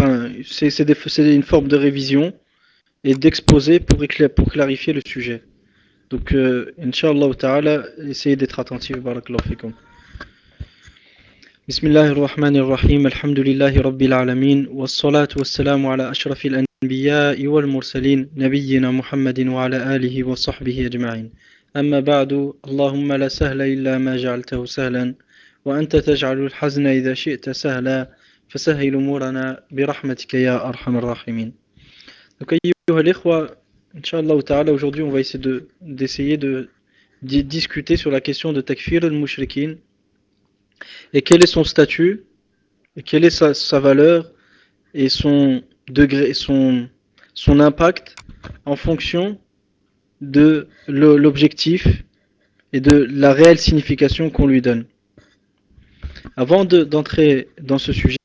enfin, c'est une forme de révision et d'exposer pour clarifier le sujet. Donc, Inch'Allah Ta'ala, essayez d'être attentif. Barakallahu fikum. بسم الله الرحمن الرحيم الحمد لله رب العالمين والصلاة والسلام على أشرف الأنبياء والمرسلين نبينا محمد وعلى آله وصحبه أجمعين أما بعد اللهم لا سهل إلا ما جعلته سهلا وأنت تجعل الحزن إذا شئت سهلا فسهل أمورنا برحمتك يا أرحم الراحمين. Donc أيها الإخوة Inch'Allah Ta'ala, aujourd'hui on va essayer d'essayer de discuter sur la question de takfir al-mushrikin et quel est son statut et quelle est sa valeur et son degré, son impact en fonction de l'objectif et de la réelle signification qu'on lui donne. Avant d'entrer dans ce sujet,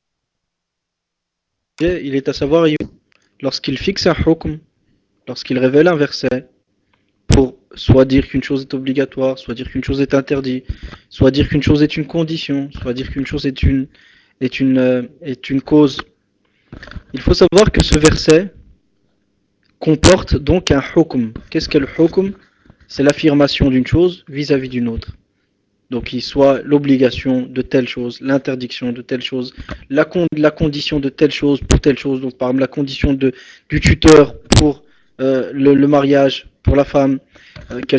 il est à savoir, lorsqu'il fixe un hukm, lorsqu'il révèle un verset, pour soit dire qu'une chose est obligatoire, soit dire qu'une chose est interdite, soit dire qu'une chose est une condition, soit dire qu'une chose est une cause. Il faut savoir que ce verset comporte donc un hukm. Qu'est-ce qu'est le hukm? C'est l'affirmation d'une chose vis-à-vis d'une autre. Donc il soit l'obligation de telle chose, l'interdiction de telle chose, la condition de telle chose pour telle chose. Donc par exemple la condition du tuteur pour le mariage pour la femme, qu'elle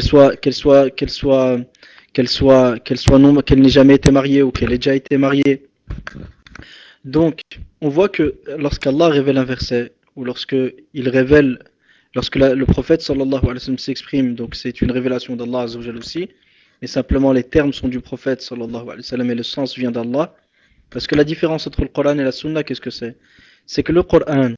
n'ait jamais été mariée ou qu'elle ait déjà été mariée. Donc on voit que lorsqu'Allah révèle un verset ou lorsque le prophète sallallahu alayhi wa sallam s'exprime, donc c'est une révélation d'Allah azza wa jalla aussi, mais simplement les termes sont du prophète sallallahu alayhi wa sallam et le sens vient d'Allah. Parce que la différence entre le Coran et la Sunna, qu'est-ce que c'est? C'est que le Coran,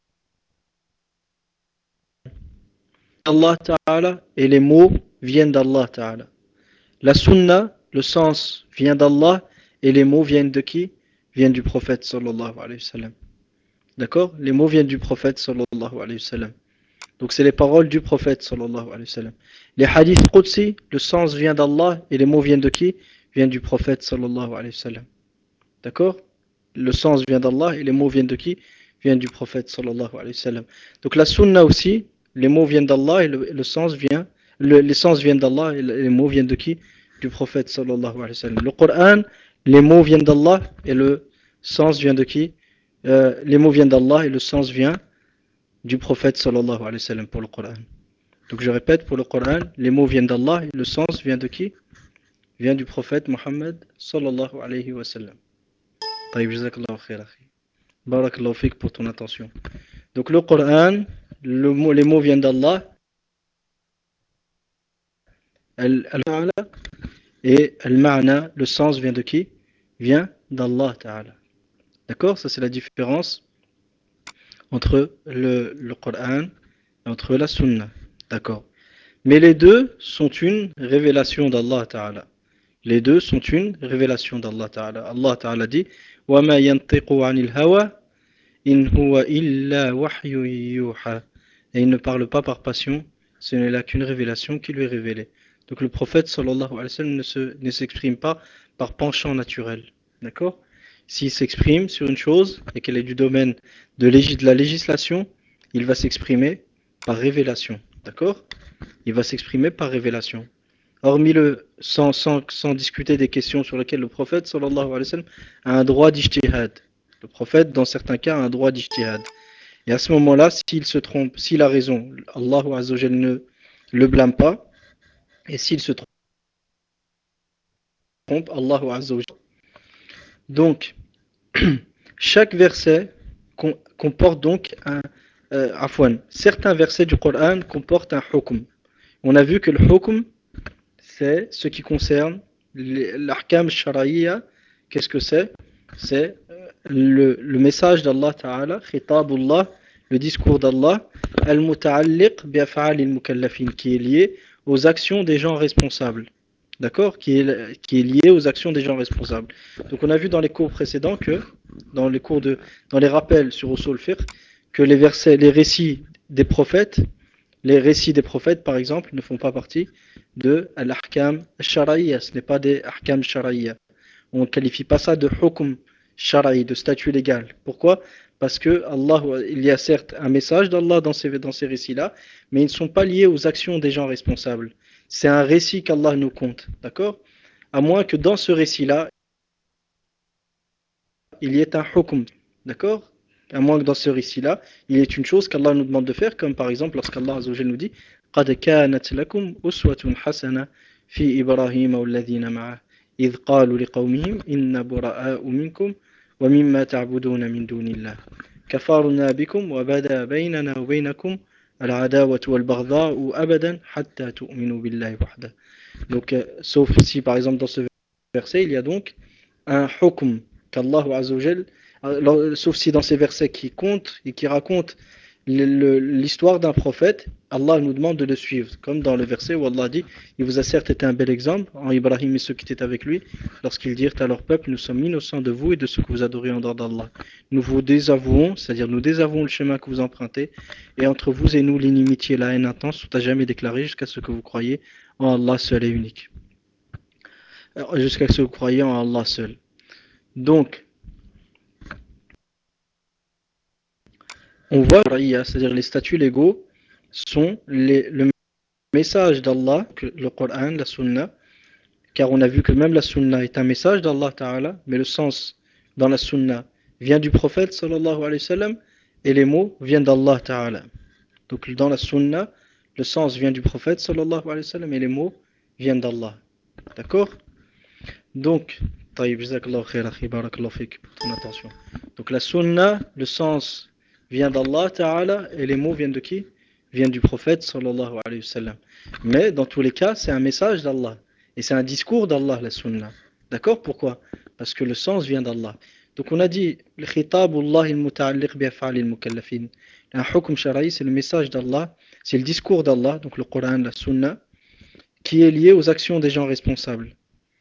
Allah Ta'ala, et les mots viennent d'Allah Ta'ala. La Sunna, le sens vient d'Allah et les mots viennent de qui? Viennent du prophète sallallahu alayhi wa sallam. D'accord? Les mots viennent du prophète sallallahu alayhi wa sallam. Donc c'est les paroles du prophète sallallahu alayhi wa sallam. Les hadiths Qudsi, le sens vient d'Allah et les mots viennent de qui? Viennent du prophète sallallahu alayhi wa sallam. D'accord? Le sens vient d'Allah et les mots viennent de qui? Viennent du prophète sallallahu alayhi wa sallam. Donc la sunna aussi, les mots viennent d'Allah et le sens vient, les sens viennent d'Allah et les mots viennent de qui? Du prophète sallallahu alayhi wa sallam. Le Coran, les mots viennent d'Allah et le sens vient de qui? Les mots viennent d'Allah et le sens vient du prophète sallallahu alayhi wa sallam pour le Coran. Donc je répète, pour le Coran, les mots viennent d'Allah et le sens vient de qui? Vient du prophète Mohammed sallallahu alayhi wa sallam. طيب جزاك الله خير أخي. بارك الله فيك pour ton attention. Donc le Coran, les mots viennent d'Allah et al-ma'na, le sens vient de qui? Vient d'Allah Ta'ala. D'accord? Ça c'est la différence entre le Coran et entre la Sunna. D'accord? Mais les deux sont une révélation d'Allah Ta'ala. Les deux sont une révélation d'Allah Ta'ala. Allah Ta'ala dit وَمَا يَنْطِقُ عَنِ الْهَوَى إِنْ هُوَ إِلَّا وَحْيٌ يُوحَى. Et il ne parle pas par passion, ce n'est là qu'une révélation qui lui est révélée. Donc le prophète sallallahu alayhi wa sallam ne s'exprime pas par penchant naturel. D'accord? S'il s'exprime sur une chose et qu'elle est du domaine de la législation, il va s'exprimer par révélation. D'accord? Il va s'exprimer par révélation. Hormis sans discuter des questions sur lesquelles le prophète sallallahu alayhi wa sallam a un droit d'ijtihad. Le prophète, dans certains cas, a un droit d'ijtihad. Et à ce moment-là, s'il se trompe, s'il a raison, Allah azza wa jalla ne le blâme pas. Et s'il se trompe, Allah azza wa jalla. Donc, chaque verset comporte donc certains versets du Coran comportent un hukm. On a vu que le hukm, c'est ce qui concerne l'ahkam shara'iyya. Qu'est-ce que c'est? C'est le message d'Allah Ta'ala, khitabullah, le discours d'Allah, al-muta'alliq bi'af'al al-mukallafin, qui est lié aux actions des gens responsables. D'accord? Qui est lié aux actions des gens responsables. Donc on a vu dans les cours précédents que, dans les rappels sur Usul Fiqh, que les récits des prophètes, par exemple, ne font pas partie de l'ahkam shara'iyya. Ce n'est pas des ahkam shara'iyya. On ne qualifie pas ça de hukm shara'i, de statut légal. Pourquoi? Parce que Allah, il y a certes un message d'Allah dans ces récits-là, mais ils ne sont pas liés aux actions des gens responsables. C'est un récit qu'Allah nous conte, d'accord? À moins que dans ce récit-là, il y ait un hukm, d'accord? À moins que dans ce récit-là, il y ait une chose qu'Allah nous demande de faire, comme par exemple lorsqu'Allah Azza wa Jalla nous dit قَدْ كَانَتْ لَكُمْ أُسْوَةٌ حَسَنَةٌ فِي إِبْرَاهِيمَ وَالَّذِينَ مَعَهُ إِذْ قَالُوا لِقَوْمِهِمْ إِنَّا بُرَآءُ مِنْكُمْ وَمِمَّا تَعْبُدُونَ مِنْ دُونِ اللَّهِ كَفَرْنَا بِكُمْ وَبَدَا بَيْنَنَا وَبَيْنَكُمْ الْعَدَاوَةُ وَالْبَغْضَاءُ أَبَدًا حَتَّى تُؤْمِنُوا بِاللَّهِ وَحْدَهُ. Donc, sauf si par exemple dans ce verset, il y a donc un hukm qu'Allah Azzawajal, sauf si dans ces versets qui comptent et qui racontent l'histoire d'un prophète, Allah nous demande de le suivre. Comme dans le verset où Allah dit, il vous a certes été un bel exemple en Ibrahim et ceux qui étaient avec lui, lorsqu'ils dirent à leur peuple, nous sommes innocents de vous et de ce que vous adorez en dehors d'Allah. Nous vous désavouons, c'est-à-dire nous désavouons le chemin que vous empruntez, et entre vous et nous l'inimitié et la haine intense sont à jamais déclarées jusqu'à ce que vous croyez en Allah seul et unique. Jusqu'à ce que vous croyez en Allah seul. Donc, on voit, c'est-à-dire les statuts légaux, sont le message d'Allah, le Coran, la Sunna, car on a vu que même la Sunna est un message d'Allah Ta'ala, mais le sens dans la Sunna vient du prophète sallallahu alayhi wa sallam, et les mots viennent d'Allah Ta'ala. Donc dans la Sunna, le sens vient du prophète sallallahu alayhi wa sallam, et les mots viennent d'Allah. D'accord? Donc, طيب, jazakallahu khair, akhi, barakallahu fik, pour ton attention. Donc la sunna, le sens vient d'Allah Ta'ala et les mots viennent de qui? Viennent du prophète sallallahu alayhi wa sallam. Mais dans tous les cas, c'est un message d'Allah. Et c'est un discours d'Allah, la sunna. D'accord? Pourquoi? Parce que le sens vient d'Allah. Donc on a dit, le khitabullah il-muta'alliq bi'af'al il-mukallafin. Un hukm shara'i, c'est le message d'Allah, c'est le discours d'Allah, donc le Coran, la sunna, qui est lié aux actions des gens responsables.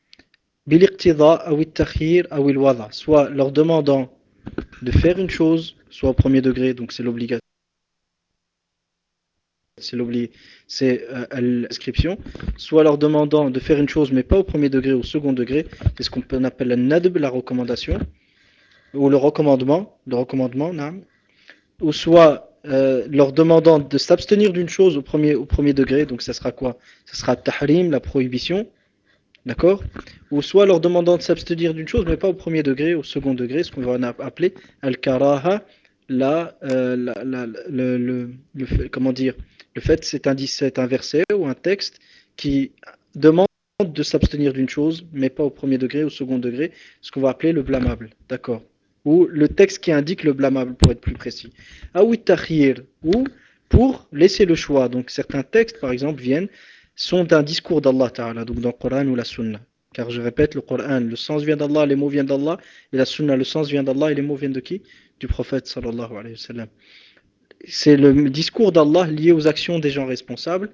Soit leur demandant de faire une chose, soit au premier degré, donc c'est l'obligation, c'est l'inscription, soit leur demandant de faire une chose mais pas au premier degré ou au second degré, c'est ce qu'on appelle la nadb, la recommandation, ou le recommandement, ou soit leur demandant de s'abstenir d'une chose au premier degré, donc ça sera quoi? Ça sera tahrim, la prohibition. D'accord? Ou soit leur demandant de s'abstenir d'une chose, mais pas au premier degré, au second degré, ce qu'on va appeler al-karaha, comment dire, le fait, c'est un verset ou un texte qui demande de s'abstenir d'une chose, mais pas au premier degré, au second degré, ce qu'on va appeler le blâmable. D'accord? Ou le texte qui indique le blâmable, pour être plus précis. Aoui takhir, ou pour laisser le choix. Donc certains textes, par exemple, sont d'un discours d'Allah Ta'ala, donc dans le Coran ou la Sunna. Car je répète, le Coran, le sens vient d'Allah, les mots viennent d'Allah, et la Sunna, le sens vient d'Allah, et les mots viennent de qui? Du prophète sallallahu alayhi wa sallam. C'est le discours d'Allah lié aux actions des gens responsables,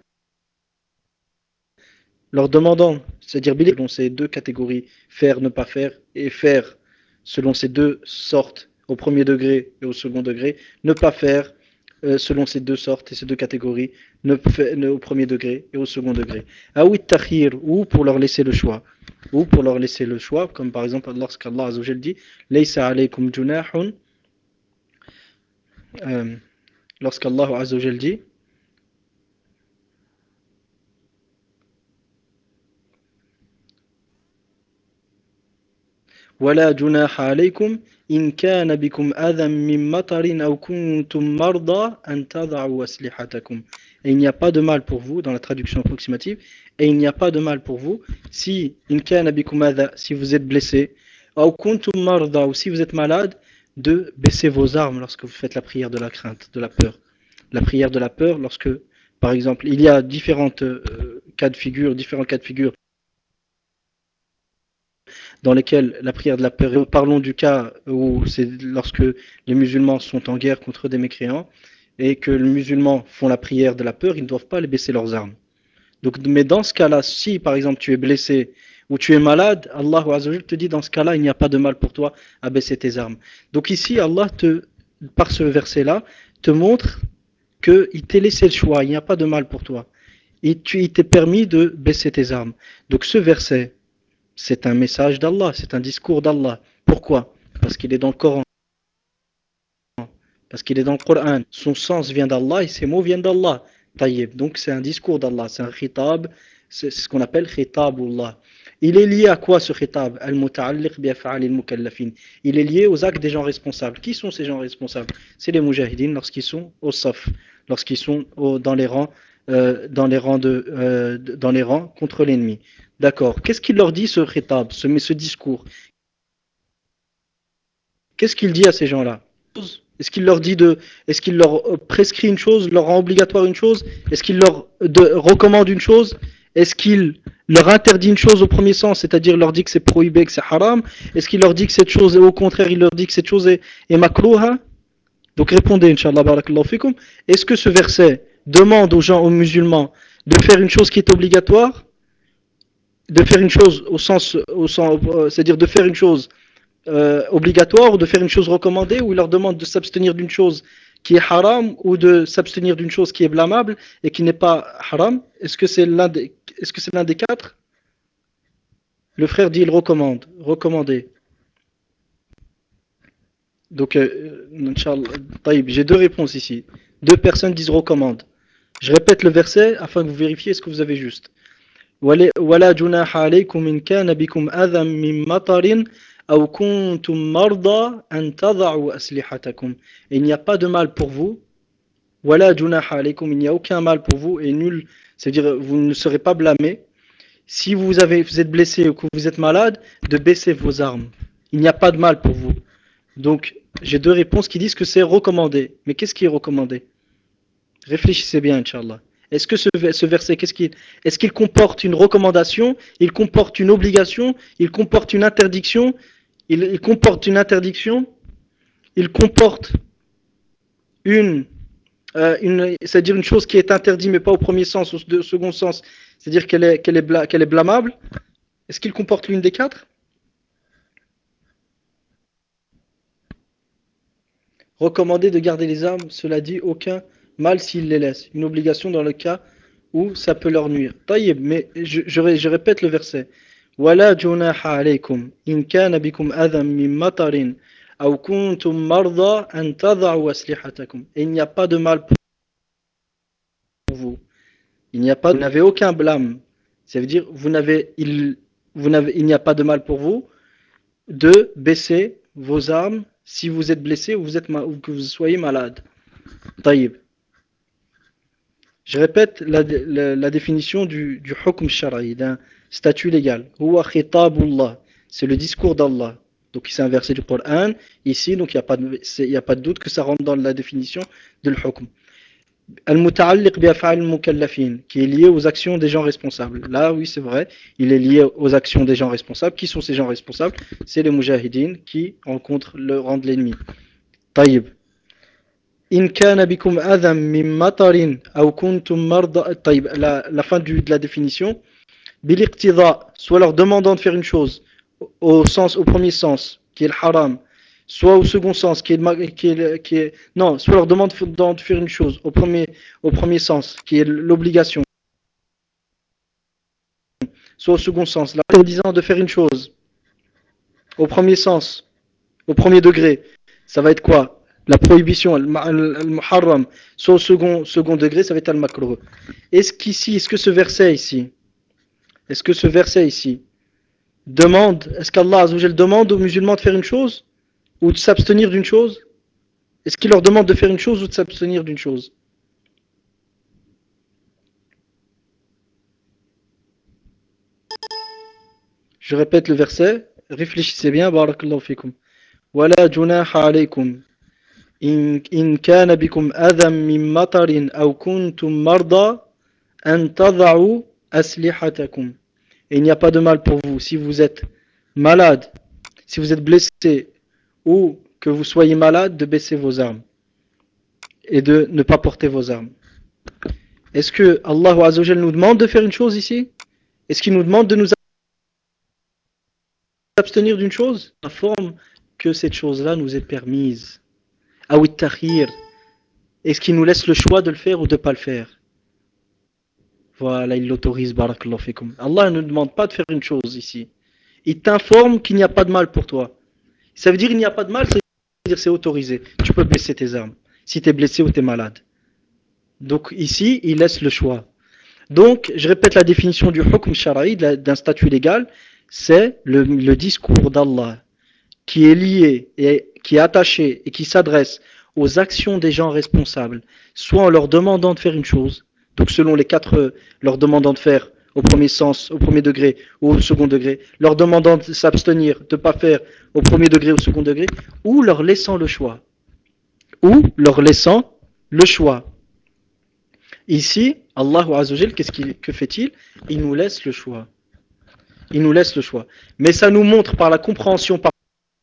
leur demandant, c'est-à-dire selon ces deux catégories, faire, ne pas faire, et faire selon ces deux sortes, au premier degré et au second degré, ne pas faire selon ces deux sortes et ces deux catégories, au premier degré et au second degré. Aoui takhir, ou pour leur laisser le choix. Ou pour leur laisser le choix, comme par exemple lorsqu'Allah Azza wa Jalla dit Laysa alaykum junahun, euh, lorsqu'Allah Azza wa Jalla dit ولا جناح عليكم إن كان بكم أذى من مطر أو كنتم مرضى أن تضعوا أسلحتكم. Et il n'y a pas de mal pour vous, dans la traduction approximative, et il n'y a pas de mal pour vous, si إن كان بكم أذى, si vous êtes blessé, أو كنتم مرضى, ou si vous êtes malade, de baisser vos armes lorsque vous faites la prière de la crainte, de la peur. La prière de la peur, lorsque, par exemple, il y a différents cas de figure dans lesquels la prière de la peur, parlons du cas où c'est lorsque les musulmans sont en guerre contre des mécréants et que les musulmans font la prière de la peur, ils ne doivent pas les baisser leurs armes. Donc, mais dans ce cas-là, si par exemple tu es blessé ou tu es malade, Allah te dit dans ce cas-là, il n'y a pas de mal pour toi à baisser tes armes. Donc ici, par ce verset-là, te montre qu'il t'est laissé le choix, il n'y a pas de mal pour toi. Et il t'est permis de baisser tes armes. Donc ce verset, c'est un message d'Allah, c'est un discours d'Allah. Pourquoi? Parce qu'il est dans le Coran. parce qu'il est dans le Coran. Son sens vient d'Allah et ses mots viennent d'Allah. Taïeb. Donc c'est un discours d'Allah, c'est un khitab, c'est ce qu'on appelle khitabullah. Il est lié à quoi ce khitab? Al-muta'alliq bi af'alil mukallafin. Il est lié aux actes des gens responsables. Qui sont ces gens responsables? C'est les mujahidines lorsqu'ils sont au saf, lorsqu'ils sont dans les rangs, dans les rangs contre l'ennemi. D'accord. Qu'est-ce qu'il leur dit ce khitab, ce discours? Qu'est-ce qu'il dit à ces gens-là? Est-ce qu'il leur dit est-ce qu'il leur prescrit une chose, leur rend obligatoire une chose? Est-ce qu'il leur recommande une chose? Est-ce qu'il leur interdit une chose au premier sens, c'est-à-dire leur dit que c'est prohibé, que c'est haram? Est-ce qu'il leur dit que cette chose, au contraire, il leur dit que cette chose est makrouha? Donc répondez, Inch'Allah, barakallahu fikum. Est-ce que ce verset demande aux gens, aux musulmans, de faire une chose qui est obligatoire? De faire une chose c'est-à-dire de faire une chose obligatoire ou de faire une chose recommandée, ou il leur demande de s'abstenir d'une chose qui est haram ou de s'abstenir d'une chose qui est blâmable et qui n'est pas haram? Est-ce que c'est l'un des quatre? Le frère dit il recommande, recommander. Donc, j'ai deux réponses ici. Deux personnes disent recommande. Je répète le verset afin que vous vérifiez ce que vous avez juste. ولا جناح عليكم إن كان بكم أذى من مطر أو كنتم مرضى أن تضعوا أسلحتكم. Et il n'y a pas de mal pour vous. ولا جناح عليكم, il n'y a aucun mal pour vous et nul, c'est-à-dire vous ne serez pas blâmés si vous êtes blessé ou que vous êtes malade de baisser vos armes. Il n'y a pas de mal pour vous. Donc j'ai deux réponses qui disent que c'est recommandé. Mais qu'est-ce qui est recommandé? Réfléchissez bien, Inch'Allah. Est-ce que ce verset, est-ce qu'il comporte une recommandation? Il comporte une obligation? Il comporte une interdiction? Il comporte une interdiction? Il comporte une, c'est-à-dire une chose qui est interdite mais pas au premier sens, au second sens, c'est-à-dire qu'elle est blâmable? Est-ce qu'il comporte l'une des quatre? Recommander de garder les armes, cela dit aucun mal s'ils les laissent. Une obligation dans le cas où ça peut leur nuire. Taïeb, mais je répète le verset. ولا جناح عليكم إن كان بكم أذى من مطر أو كنتم مرضى أن تضعوا أسلحتكم. Et il n'y a pas de mal pour vous. Vous n'avez aucun blâme. Ça veut dire il n'y a pas de mal pour vous de baisser vos armes si vous êtes blessé ou que vous soyez malade. Taïb. Je répète la définition du hukm shar'i, d'un statut légal. Huwa khitabullah. C'est le discours d'Allah. Donc c'est un verset du Coran ici, donc il n'y a pas de doute que ça rentre dans la définition de l'hukm. Al-muta'alliq bi af'al al-mukallafin, qui est lié aux actions des gens responsables. Là, oui, c'est vrai, il est lié aux actions des gens responsables. Qui sont ces gens responsables? C'est les mujahidines qui rencontrent le rang de l'ennemi. Taïb. In kana bikum adam min matarin aw kuntum marda. Taïb, la fin de la définition. Biliqtida, soit leur demandant de faire une chose au premier sens, qui est le haram, soit au second sens, non, soit leur demandant de faire une chose au premier sens, qui est l'obligation, soit au second sens, leur disant de faire une chose au premier sens, au premier degré, ça va être quoi? La prohibition, al-muharram, soit au second degré, ça va être al-makruh. Est-ce que ce verset ici est-ce qu'Allah Azzawajal demande aux musulmans de faire une chose ou de s'abstenir d'une chose? Est-ce qu'il leur demande de faire une chose ou de s'abstenir d'une chose? Je répète le verset, réfléchissez bien, barakallahu fikum. ولا جناح عليكم إن كان بكم أذى من مطر أو كنتم مرضى أن تضعوا أسلحتكم. Et il n'y a pas de mal pour vous si vous êtes malade, si vous êtes blessé ou que vous soyez malade, de baisser vos armes et de ne pas porter vos armes. Est-ce que Allah Azzawajal nous demande de faire une chose ici? Est-ce qu'il nous demande de nous abstenir d'une chose? La forme que cette chose-là nous est permise. Awit tahir. Est-ce qu'il nous laisse le choix de le faire ou de ne pas le faire? Voilà, il l'autorise, barakallahu fikum. Allah ne nous demande pas de faire une chose ici. Il t'informe qu'il n'y a pas de mal pour toi. Ça veut dire qu'il n'y a pas de mal, ça veut dire que c'est autorisé. Tu peux baisser tes armes. si tu es blessé ou tu es malade. Donc ici, il laisse le choix. Donc, je répète la définition du hukm shara'i, d'un statut légal, c'est le discours d'Allah qui est lié et qui est attaché et qui s'adresse aux actions des gens responsables, soit en leur demandant de faire une chose, donc selon les quatre, leur demandant de faire au premier sens, au premier degré ou au second degré, leur demandant de s'abstenir, de ne pas faire au premier degré ou au second degré, ou leur laissant le choix. Ou leur laissant le choix. Ici, Allah Azzawajal, que fait-il? Il nous laisse le choix. Il nous laisse le choix. Mais ça nous montre par la compréhension, par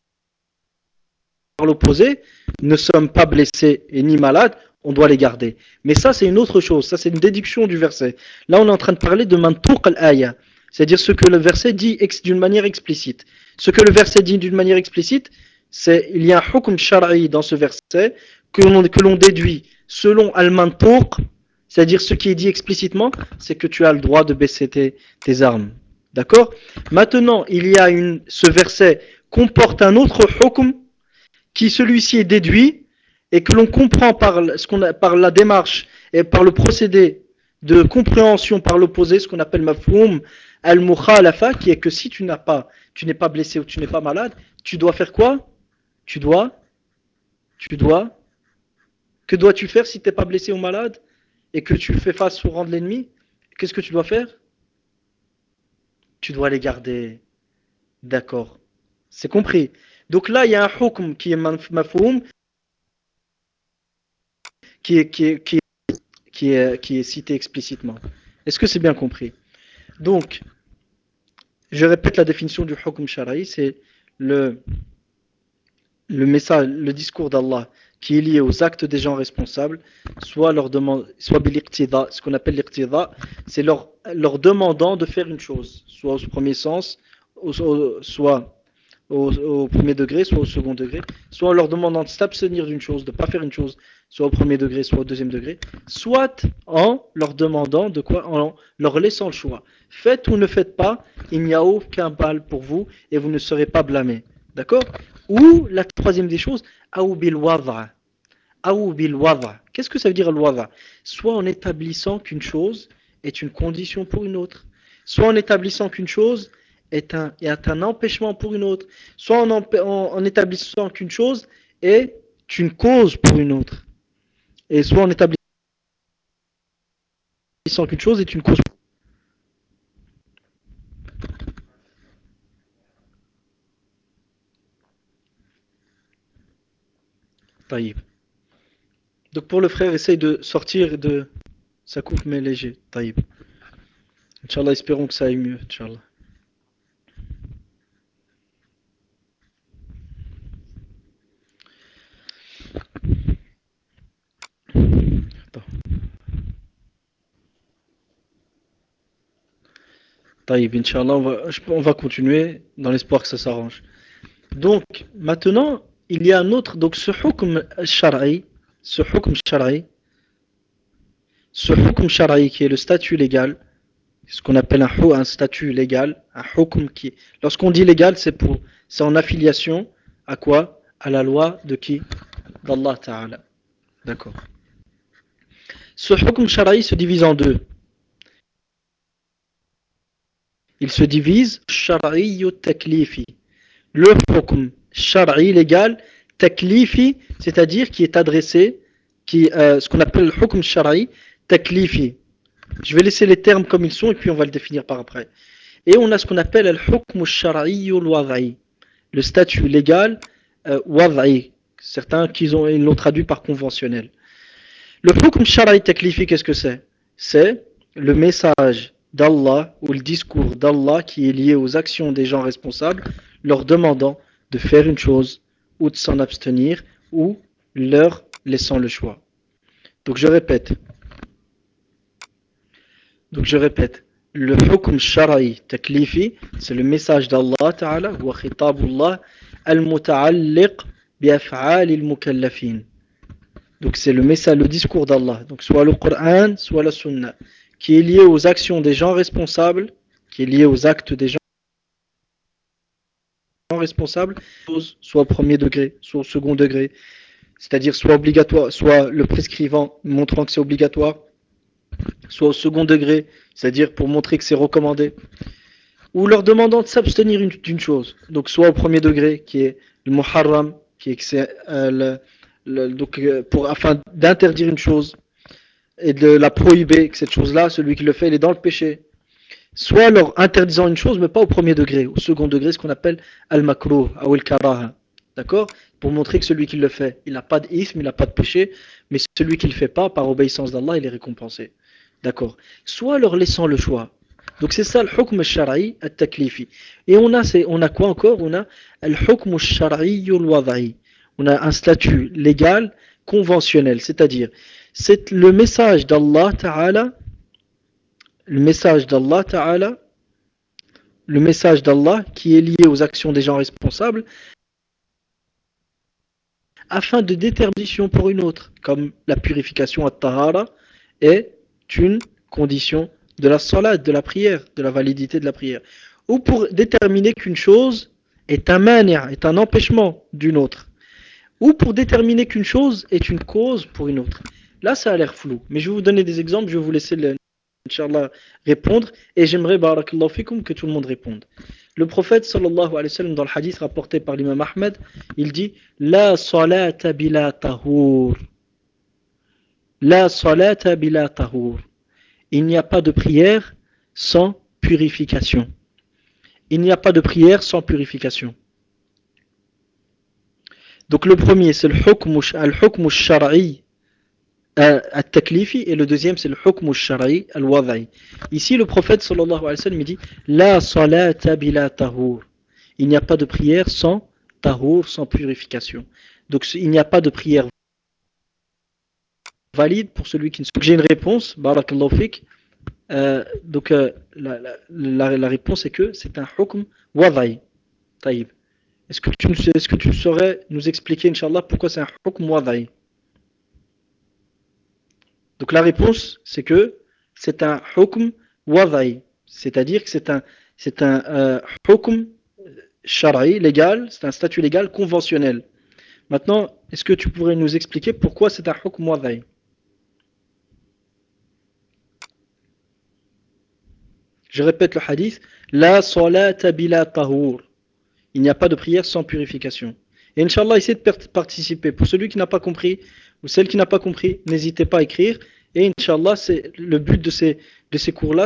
l'opposé, ne sommes pas blessés et ni malades, on doit les garder. Mais ça, c'est une autre chose. Ça, c'est une déduction du verset. Là, on est en train de parler de mantuq al-aya. C'est-à-dire ce que le verset dit d'une manière explicite. Ce que le verset dit d'une manière explicite, c'est il y a un hukm shar'i dans ce verset que l'on déduit selon al-mantuq, c'est-à-dire ce qui est dit explicitement, c'est que tu as le droit de baisser tes armes. D'accord? Maintenant, ce verset comporte un autre hukm qui celui-ci est déduit et que l'on comprend par la démarche et par le procédé de compréhension par l'opposé, ce qu'on appelle mafhoum al-mukhalafa, qui est que si tu n'es pas blessé ou tu n'es pas malade, tu dois faire quoi? Tu dois, tu dois, que dois-tu faire si tu n'es pas blessé ou malade et que tu fais face au rang de l'ennemi? Qu'est-ce que tu dois faire? Tu dois les garder. D'accord. C'est compris. Donc là, il y a un hukm qui est mafhoum, qui est, qui est, qui est qui est cité explicitement. Est-ce que c'est bien compris? Donc, je répète la définition du hukm shara'i, c'est le, le message, le discours d'Allah qui est lié aux actes des gens responsables, soit leur demande, soit ce qu'on appelle l'iqtida, c'est leur demandant de faire une chose, soit au premier sens, soit au premier degré, soit au second degré, soit en leur demandant de s'abstenir d'une chose, de ne pas faire une chose, soit au premier degré, soit au deuxième degré, soit en leur demandant de quoi, en leur laissant le choix. Faites ou ne faites pas, il n'y a aucun mal pour vous et vous ne serez pas blâmés. D'accord? Ou la troisième des choses, aou bil wada. Aou bil wada. Qu'est-ce que ça veut dire al wada? Soit en établissant qu'une chose est une condition pour une autre, soit en établissant qu'une chose est un empêchement pour une autre, soit en établissant qu'une chose est une cause pour une autre, et soit en établissant qu'une chose est une cause. Taïb. Donc pour le frère, essaye de sortir de sa coupe mais léger. Taïb. Inch'Allah, espérons que ça aille mieux. Inch'Allah. Taïb, Inch'Allah, on va continuer dans l'espoir que ça s'arrange. Donc, maintenant, il y a un autre, donc ce hukm shar'i qui est le statut légal, ce qu'on appelle un statut légal, un hukm qui, lorsqu'on dit légal, c'est en affiliation à quoi? À la loi de qui? D'Allah Ta'ala. D'accord. Ce hukm shar'i se divise en deux. Il se divise shar'i ou taklifi. Le hukm shar'i légal, taklifi, c'est-à-dire qui est adressé, ce qu'on appelle le hukm shar'i, taklifi. Je vais laisser les termes comme ils sont et puis on va le définir par après. Et on a ce qu'on appelle le hukm shar'i ou wad'i, le statut légal wad'i. Certains ils l'ont traduit par conventionnel. Le hukm shar'i taklifi, qu'est-ce que c'est? C'est le message d'Allah ou le discours d'Allah qui est lié aux actions des gens responsables, leur demandant de faire une chose ou de s'en abstenir ou leur laissant le choix. Donc je répète. Le hukm shar'i taklifi, c'est le message d'Allah Ta'ala, wa khitabullah al-muta'alliq bi'af'al al-mukallafin. Donc c'est le message, le discours d'Allah, donc soit le Coran, soit la Sunna, qui est lié aux actions des gens responsables, qui est lié aux actes des gens responsables, soit au premier degré, soit au second degré, c'est-à-dire soit obligatoire, soit le prescrivant montrant que c'est obligatoire, soit au second degré, c'est-à-dire pour montrer que c'est recommandé, ou leur demandant de s'abstenir d'une chose. Donc soit au premier degré, qui est le muharram, qui est que c'est afin d'interdire une chose et de la prohiber, que cette chose-là, celui qui le fait, il est dans le péché. Soit leur interdisant une chose, mais pas au premier degré, au second degré, ce qu'on appelle al-makruh ou al-karaha. D'accord? Pour montrer que celui qui le fait, il n'a pas d'isme, il n'a pas de péché, mais celui qui ne le fait pas, par obéissance d'Allah, il est récompensé. D'accord? Soit leur laissant le choix. Donc c'est ça le hukm al-shara'i al-taklifi. Et on a quoi encore? On a al-hukm al-shara'i al-wada'i. On a un statut légal conventionnel, c'est-à-dire c'est le message d'Allah Ta'ala, le message d'Allah Ta'ala, le message d'Allah qui est lié aux actions des gens responsables afin de détermination pour une autre, comme la purification à tahara est une condition de la salat, de la prière, de la validité de la prière, ou pour déterminer qu'une chose est un mania, est un empêchement d'une autre, ou pour déterminer qu'une chose est une cause pour une autre. Là, ça a l'air flou, mais je vais vous donner des exemples, je vais vous laisser Inch'Allah répondre, et j'aimerais, barakallahu fikum, que tout le monde réponde. Le prophète sallallahu alayhi wa sallam, dans le hadith rapporté par l'imam Ahmed, il dit La salata bila tahour. La salata bila tahour. Il n'y a pas de prière sans purification. Il n'y a pas de prière sans purification. Donc le premier, c'est le hukm al-shar'i al-taklifi, et le deuxième, c'est le hukm al-shar'i al-wada'i. Ici, le prophète sallallahu alayhi wa sallam, il dit La salata bila tahour. Il n'y a pas de prière sans tahour, sans purification. Donc il n'y a pas de prière valide pour celui qui ne... Donc j'ai une réponse, barakallahu fik. La réponse est que c'est un hukm wada'i. Taïb. Est-ce que tu saurais nous expliquer, Inch'Allah, pourquoi c'est un hukm wada'i? Donc la réponse, c'est que c'est un hukm wada'i. C'est-à-dire que c'est un hukm shara'i, légal, c'est un statut légal conventionnel. Maintenant, est-ce que tu pourrais nous expliquer pourquoi c'est un hukm wada'i? Je répète le hadith. La salata bila tahour. Il n'y a pas de prière sans purification. Et Inch'Allah, essayez de participer. Pour celui qui n'a pas compris, ou celle qui n'a pas compris, n'hésitez pas à écrire. Et Inch'Allah, c'est le but de ces cours-là,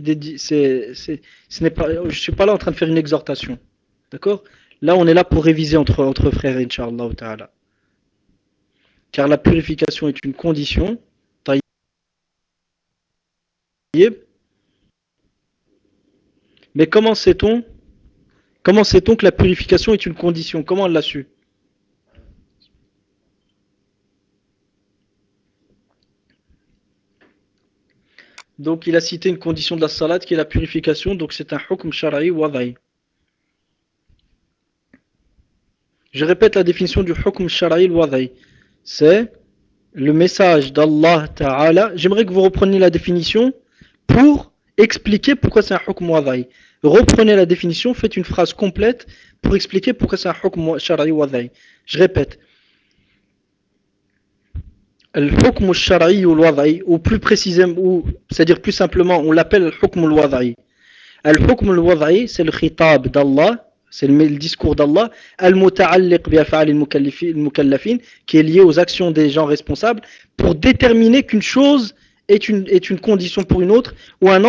ce n'est pas, je ne suis pas là en train de faire une exhortation. D'accord? Là, on est là pour réviser entre frères, Inch'Allah ta'ala. Car la purification est une condition. Taïb. Mais comment sait-on que la purification est une condition? Comment on l'a su? Donc il a cité une condition de la salat qui est la purification, donc c'est un hukm shara'i wada'i. Je répète la définition du hukm shara'i wada'i. C'est le message d'Allah Ta'ala. J'aimerais que vous repreniez la définition pour expliquer pourquoi c'est un hukm wada'i. Reprenez la définition, faites une phrase complète pour expliquer pourquoi c'est un hukm shara'i wada'i. Je répète. الحكم الشرعي الوضعي ou plus précisément ou c'est-à-dire plus simplement on l'appelle le hukm al-wada'i. Al-hukm al-wada'i c'est le khitab d'Allah, c'est le discours d'Allah, al-muta'alliq bi af'al al-mukallafin qui est lié aux actions des gens responsables pour déterminer qu'une chose est une condition pour une autre ou un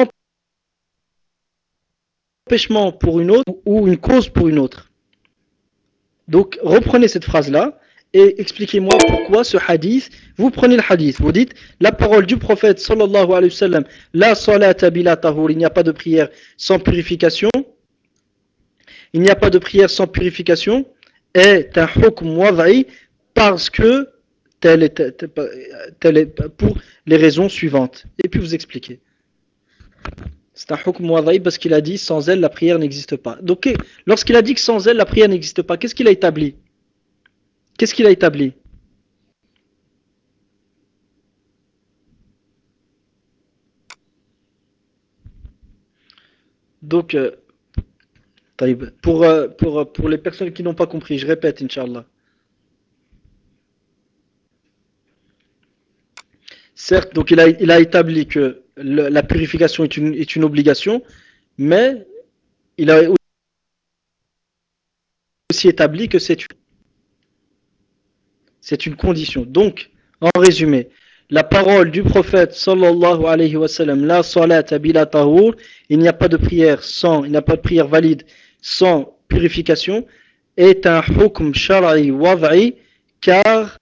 empêchement pour une autre ou une cause pour une autre. Donc reprenez cette phrase-là et expliquez-moi pourquoi ce hadith, vous prenez le hadith, vous dites la parole du prophète sallallahu alayhi wa sallam, la salata bila tahur, il n'y a pas de prière sans purification, il n'y a pas de prière sans purification, est un hukm wada'i parce que tel est pour les raisons suivantes. Et puis vous expliquez. C'est un hukm wada'i parce qu'il a dit sans elle la prière n'existe pas. Donc lorsqu'il a dit que sans elle la prière n'existe pas, qu'est-ce qu'il a établi? Qu'est-ce qu'il a établi? Donc, pour les personnes qui n'ont pas compris, je répète, Inch'Allah. Certes, donc il a établi que la purification est une obligation, mais il a aussi établi que c'est une condition. Donc, en résumé, la parole du prophète sallallahu alayhi wa sallam, la salat bila tahour, il n'y a pas de prière il n'y a pas de prière valide sans purification, est un hukm shar'i wad'i, car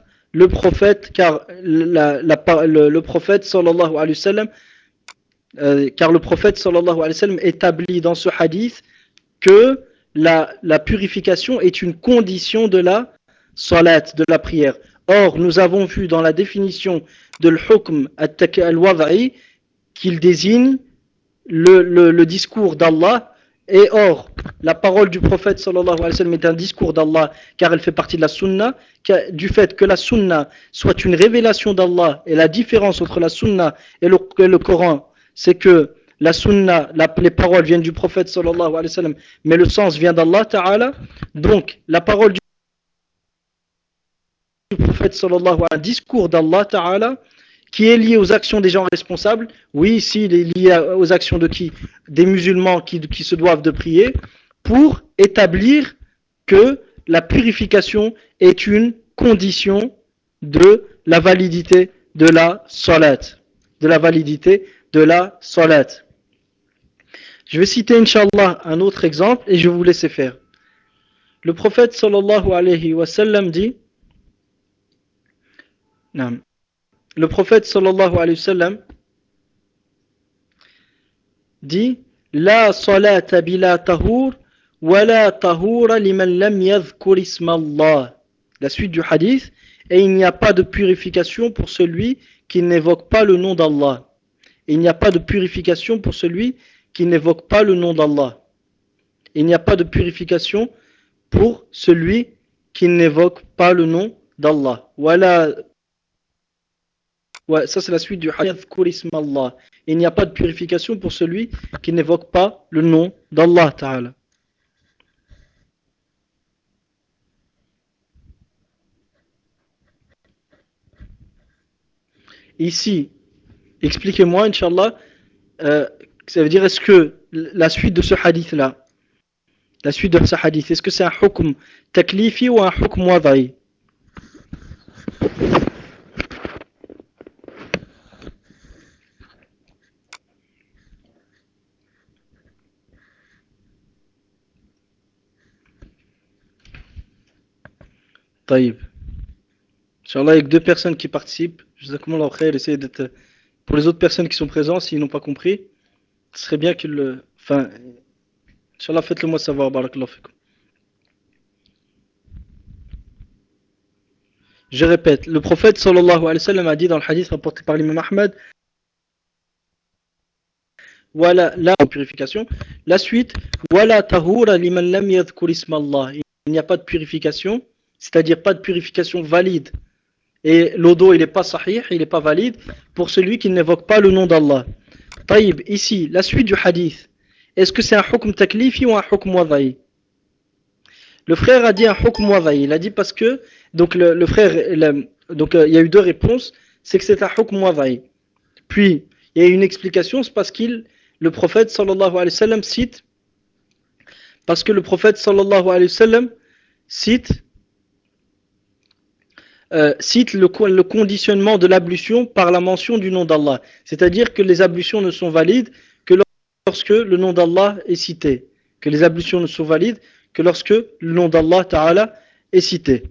le prophète sallallahu alayhi wa sallam, car le prophète sallallahu alayhi wa sallam établit dans ce hadith que la purification est une condition de la salat, de la prière. Or, nous avons vu dans la définition de l'hukm al-wada'i qu'il désigne le discours d'Allah. Et or, la parole du prophète sallallahu alayhi wa sallam est un discours d'Allah car elle fait partie de la sunna, du fait que la sunna soit une révélation d'Allah. Et la différence entre la sunna et le Coran, c'est que la sunna, les paroles viennent du prophète sallallahu alayhi wa sallam, mais le sens vient d'Allah ta'ala. Donc, la parole du prophète sallallahu alayhi wa sallam, un discours d'Allah ta'ala, qui est lié aux actions des gens responsables. Oui, ici, il est lié aux actions de qui? Des musulmans qui se doivent de prier, pour établir que la purification est une condition de la validité de la salat. De la validité de la salat. Je vais citer, Inch'Allah, un autre exemple et je vais vous laisser faire. Le prophète sallallahu alayhi wa sallam dit, non, le prophète sallallahu alayhi wa sallam dit, la salata bila tahour, wa la tahoura liman lam yadhkur ismallah. La suite du hadith, et il n'y a pas de purification pour celui qui n'évoque pas le nom d'Allah. Il n'y a pas de purification pour celui qui n'évoque pas le nom d'Allah. Il n'y a pas de purification pour celui qui n'évoque pas le nom d'Allah. Voilà. Ouais, ça c'est la suite du hadith. Il n'y a pas de purification pour celui qui n'évoque pas le nom d'Allah Ta'ala. Ici, expliquez-moi, Inch'Allah, ça veut dire, est-ce que la suite de ce hadith-là, la suite de ce hadith, est-ce que c'est un hukm taklifi ou un hukm wada'i? Taïb. Inch'Allah, avec deux personnes qui participent, jazakumullah khair, essayez d'être. Pour les autres personnes qui sont présentes, s'ils n'ont pas compris, ce serait bien qu'ils le. Enfin, Inch'Allah, faites-le moi savoir, barakallahu fikum. Je répète, le prophète sallallahu alayhi wa sallam a dit dans le hadith rapporté par l'imam Ahmad, voilà la purification. La suite, voilà tahura liman lam yadhkur ismallah. Il n'y a pas de purification, c'est-à-dire pas de purification valide. Et l'odo, il n'est pas sahih, il n'est pas valide pour celui qui n'évoque pas le nom d'Allah. Taïb, ici, la suite du hadith. Est-ce que c'est un hukm taklifi ou un hukm wada'i? Le frère a dit un hukm wada'i. Il a dit parce que, donc le frère, il y a eu deux réponses, c'est que c'est un hukm wada'i. Puis, il y a une explication, c'est parce le prophète sallallahu alayhi wa sallam cite, parce que le prophète sallallahu alayhi wa sallam cite, cite le conditionnement de l'ablution par la mention du nom d'Allah. C'est-à-dire que les ablutions ne sont valides que lorsque le nom d'Allah est cité. Que les ablutions ne sont valides que lorsque le nom d'Allah Ta'ala est cité.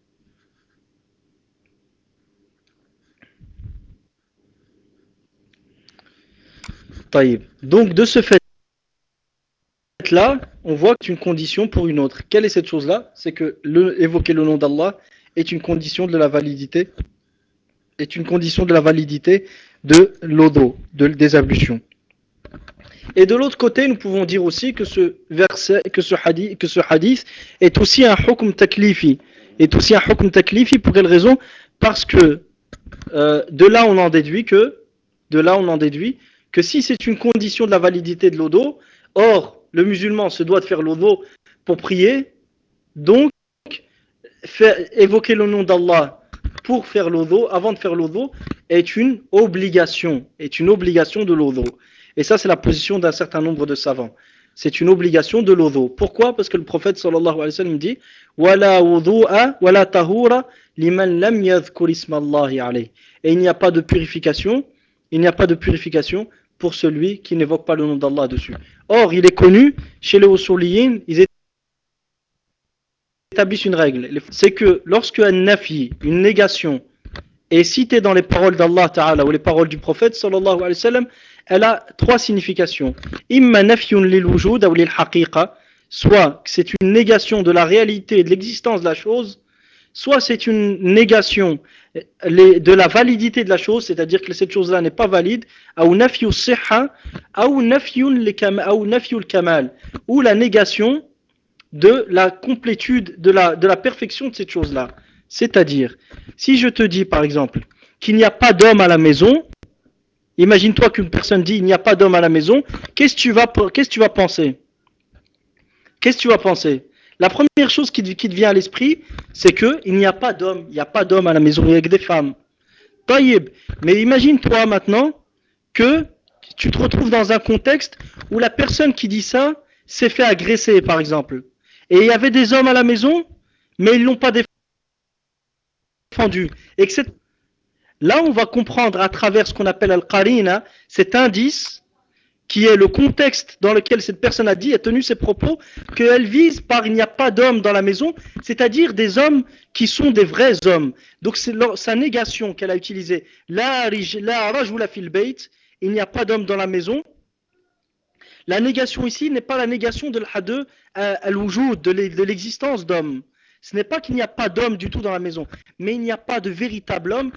Taïb. Donc de ce fait-là, on voit que c'est une condition pour une autre. Quelle est cette chose-là? C'est que évoquer le nom d'Allah est une condition de la validité, de l'odo, des ablutions. Et de l'autre côté, nous pouvons dire aussi que ce verset, que ce hadith est aussi un hukm taklifi. Est aussi un hukm taklifi pour quelle raison? Parce que de là on en déduit que si c'est une condition de la validité de l'odo, or le musulman se doit de faire l'odo pour prier, donc évoquer le nom d'Allah pour faire l'odo, avant de faire l'odo, est une obligation de l'odo. Et ça, c'est la position d'un certain nombre de savants. C'est une obligation de l'odo. Pourquoi? Parce que le prophète sallallahu alayhi wa sallam dit Wala wudu'a wala tahura liman lam yadhkur ismallahi alayh. Et il n'y a pas de purification, pour celui qui n'évoque pas le nom d'Allah dessus. Or, il est connu chez les usuliyin, ils établissent une règle. C'est que lorsque un nafi, une négation, est citée dans les paroles d'Allah Ta'ala ou les paroles du prophète sallallahu alayhi wa sallam, elle a trois significations. Imma nafyun lil wujud ou lil haqiqa, soit c'est une négation de la réalité et de l'existence de la chose, soit c'est une négation de la validité de la chose, c'est-à-dire que cette chose-là n'est pas valide, ou nafyu sihha, ou nafyu kamal, ou la négation de la complétude, de la perfection de cette chose-là. C'est-à-dire, si je te dis par exemple qu'il n'y a pas d'homme à la maison, imagine-toi qu'une personne dit il n'y a pas d'homme à la maison, qu'est-ce que tu vas penser? Qu'est-ce que tu vas penser? La première chose qui te vient à l'esprit, c'est qu'il n'y a pas d'homme, il n'y a pas d'homme à la maison, il n'y a que des femmes. Taïb. Mais imagine-toi maintenant que tu te retrouves dans un contexte où la personne qui dit ça s'est fait agresser, par exemple. Et il y avait des hommes à la maison, mais ils ne l'ont pas défendu. Et que là, on va comprendre à travers ce qu'on appelle al-qarina, cet indice qui est le contexte dans lequel cette personne a tenu ses propos, qu'elle vise par il n'y a pas d'hommes dans la maison, c'est-à-dire des hommes qui sont des vrais hommes. Donc c'est sa négation qu'elle a utilisée. La rajula fil bayt, il n'y a pas d'hommes dans la maison. La négation ici n'est pas la négation de al-wujud, de l'existence d'hommes. Ce n'est pas qu'il n'y a pas d'homme du tout dans la maison, mais il n'y a pas de véritable homme.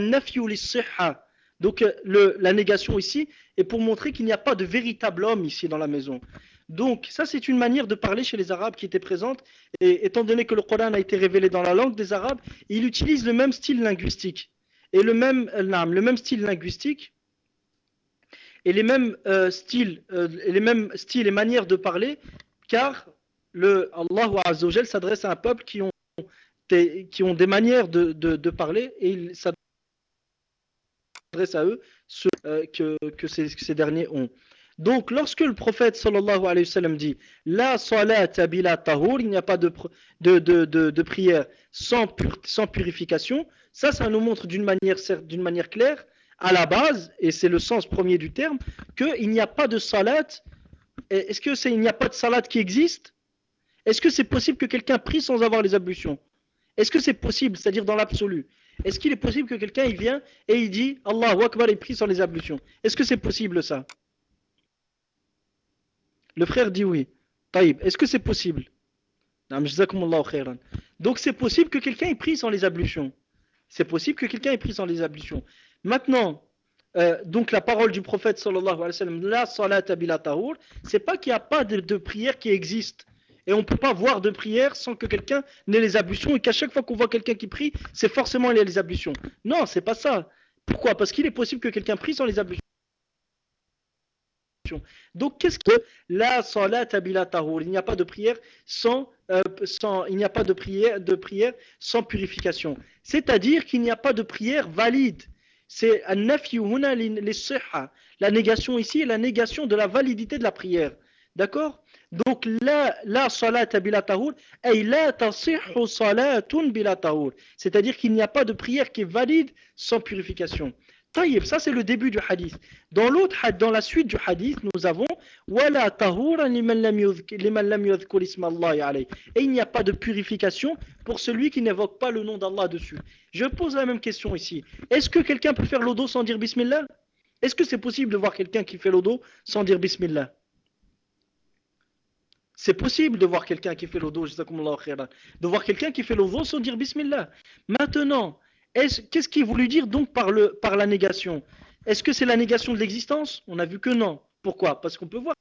Donc la négation ici est pour montrer qu'il n'y a pas de véritable homme ici dans la maison. Donc ça c'est une manière de parler chez les Arabes qui était présente, et étant donné que le Coran a été révélé dans la langue des Arabes, il utilise le même style linguistique. Et le même style linguistique et les mêmes styles et manières de parler, car Allah Azza wa Jal s'adresse à un peuple qui ont des manières de parler, et il s'adresse à eux que ces derniers ont. Donc, lorsque le prophète sallallahu alayhi wa sallam dit La salata bila tahur, il n'y a pas de prière sans purification, ça nous montre d'une manière claire, à la base, et c'est le sens premier du terme, qu'il n'y a pas de salat. Est-ce qu'il n'y a pas de salat qui existe? Est-ce que c'est possible que quelqu'un prie sans avoir les ablutions? Est-ce que c'est possible, c'est-à-dire dans l'absolu? Est-ce qu'il est possible que quelqu'un il vient et il dit Allahu Akbar et prie sans les ablutions? Est-ce que c'est possible ça? Le frère dit oui. Taïb, est-ce que c'est possible? Donc c'est possible que quelqu'un ait pris sans les ablutions. C'est possible que quelqu'un ait pris sans les ablutions. Maintenant, donc la parole du prophète sallallahu alayhi wa sallam, la salata bila tahur, c'est pas qu'il n'y a pas de prière qui existe. Et on ne peut pas voir de prière sans que quelqu'un n'ait les ablutions, et qu'à chaque fois qu'on voit quelqu'un qui prie, c'est forcément il y a les ablutions. Non, c'est pas ça. Pourquoi? Parce qu'il est possible que quelqu'un prie sans les ablutions. Donc qu'est-ce que la salat bila tahur? Il n'y a pas de prière il n'y a pas de prière sans purification. C'est-à-dire qu'il n'y a pas de prière valide. C'est la négation ici est la négation de la validité de la prière. D'accord? Donc la salat bila tahur, ay la tasihhu salatun bila tahur. C'est-à-dire qu'il n'y a pas de prière qui est valide sans purification. Taïb, ça c'est le début du hadith. Dans la suite du hadith, nous avons Wala tahura liman lam yudhkur isma Allahi alayh. Et il n'y a pas de purification pour celui qui n'évoque pas le nom d'Allah dessus. Je pose la même question ici. Est-ce que quelqu'un peut faire l'odo sans dire Bismillah? Est-ce que c'est possible de voir quelqu'un qui fait l'odo sans dire Bismillah? C'est possible de voir quelqu'un qui fait l'odo, de voir quelqu'un qui fait l'odo sans dire Bismillah. Maintenant, qu'est-ce qui est voulu dire donc par la négation? Est-ce que c'est la négation de l'existence? On a vu que non. Pourquoi? Parce qu'on peut voir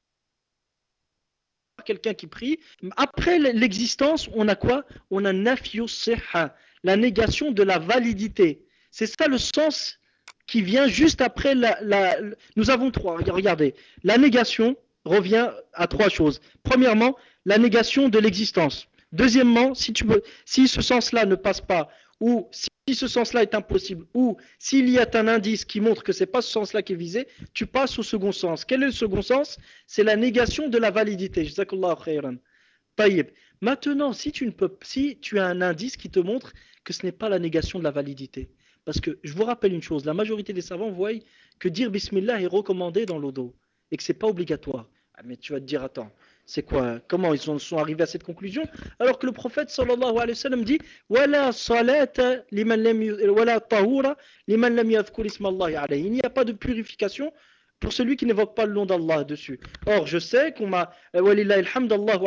quelqu'un qui prie. Après l'existence, on a quoi? On a nafyu sihha, la négation de la validité. C'est ça le sens qui vient juste après Nous avons trois, regardez. La négation revient à trois choses. Premièrement, la négation de l'existence. Deuxièmement, si ce sens-là ne passe pas, ou si si ce sens-là est impossible, ou s'il y a un indice qui montre que ce n'est pas ce sens-là qui est visé, tu passes au second sens. Quel est le second sens? C'est la négation de la validité. Jazakallahu khayran. Taïb. Maintenant, si tu as un indice qui te montre que ce n'est pas la négation de la validité. Parce que je vous rappelle une chose, la majorité des savants voient que dire Bismillah est recommandé dans l'odo et que ce n'est pas obligatoire. Ah, mais tu vas te dire, attends, c'est quoi? Comment ils sont arrivés à cette conclusion? Alors que le prophète sallallahu alayhi wa sallam dit Wala salata liman lam wala tahura liman lam yadhkur isma Allah alayhi. Il n'y a pas de purification pour celui qui n'évoque pas le nom d'Allah dessus. Or, je sais qu'on m'a, walillahi alhamdulillah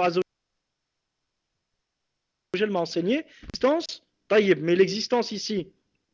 m'a enseigné l'existence, mais l'existence ici,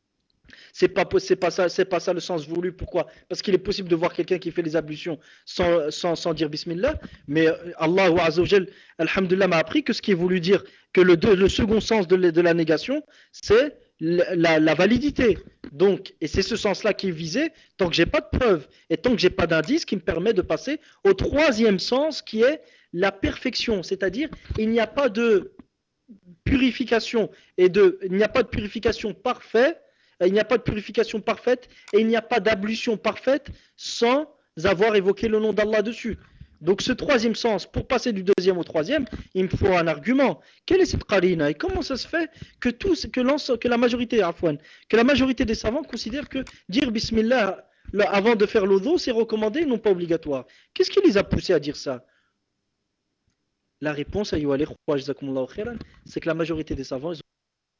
c'est pas ça le sens voulu. Pourquoi? Parce qu'il est possible de voir quelqu'un qui fait les ablutions sans dire Bismillah, mais Allah wa Azzawajal, alhamdulillah, m'a appris que ce qui est voulu dire, que le second sens de la négation, c'est la validité. Donc, et c'est ce sens-là qui est visé, tant que j'ai pas de preuve et tant que j'ai pas d'indice qui me permet de passer au troisième sens qui est la perfection, c'est-à-dire il n'y a pas de purification il n'y a pas de purification parfaite, il n'y a pas de purification parfaite et il n'y a pas d'ablution parfaite sans avoir évoqué le nom d'Allah dessus. Donc ce troisième sens, pour passer du deuxième au troisième, il me faut un argument. Quelle est cette qarina et comment ça se fait que la majorité des savants considèrent que dire Bismillah avant de faire l'odo, c'est recommandé et non pas obligatoire? Qu'est-ce qui les a poussés à dire ça? La réponse, c'est que la majorité des savants, ils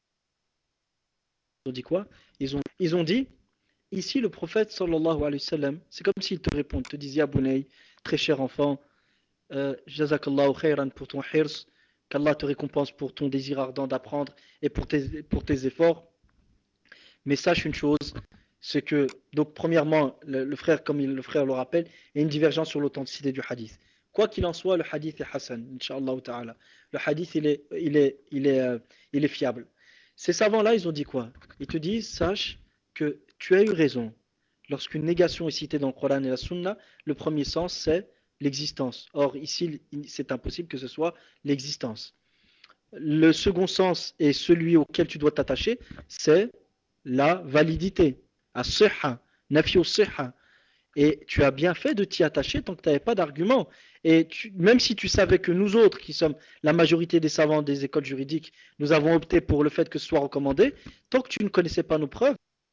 ont dit quoi? Ils ont dit, ici le prophète sallallahu alayhi wa sallam, c'est comme s'il te répond, te dit, Ya Bunay, très cher enfant, jazakallahu khayran pour ton hirs, qu'Allah te récompense pour ton désir ardent d'apprendre et pour tes efforts. Mais sache une chose, c'est que, donc premièrement, le frère, comme le frère le rappelle, il y a une divergence sur l'authenticité du hadith. Quoi qu'il en soit, le hadith est hassan, inshallah ta'ala. Le hadith, il est fiable. Ces savants-là, ils ont dit quoi? Ils te disent, sache que tu as eu raison. Lorsqu'une négation est citée dans le Coran et la Sunna, le premier sens, c'est l'existence. Or, ici, c'est impossible que ce soit l'existence. Le second sens est celui auquel tu dois t'attacher, c'est la validité. As-sihha, nafi as-sihha. Et tu as bien fait de t'y attacher tant que tu n'avais pas d'argument. Et même si tu savais que nous autres, qui sommes la majorité des savants des écoles juridiques, nous avons opté pour le fait que ce soit recommandé, tant que tu ne connaissais pas nos preuves,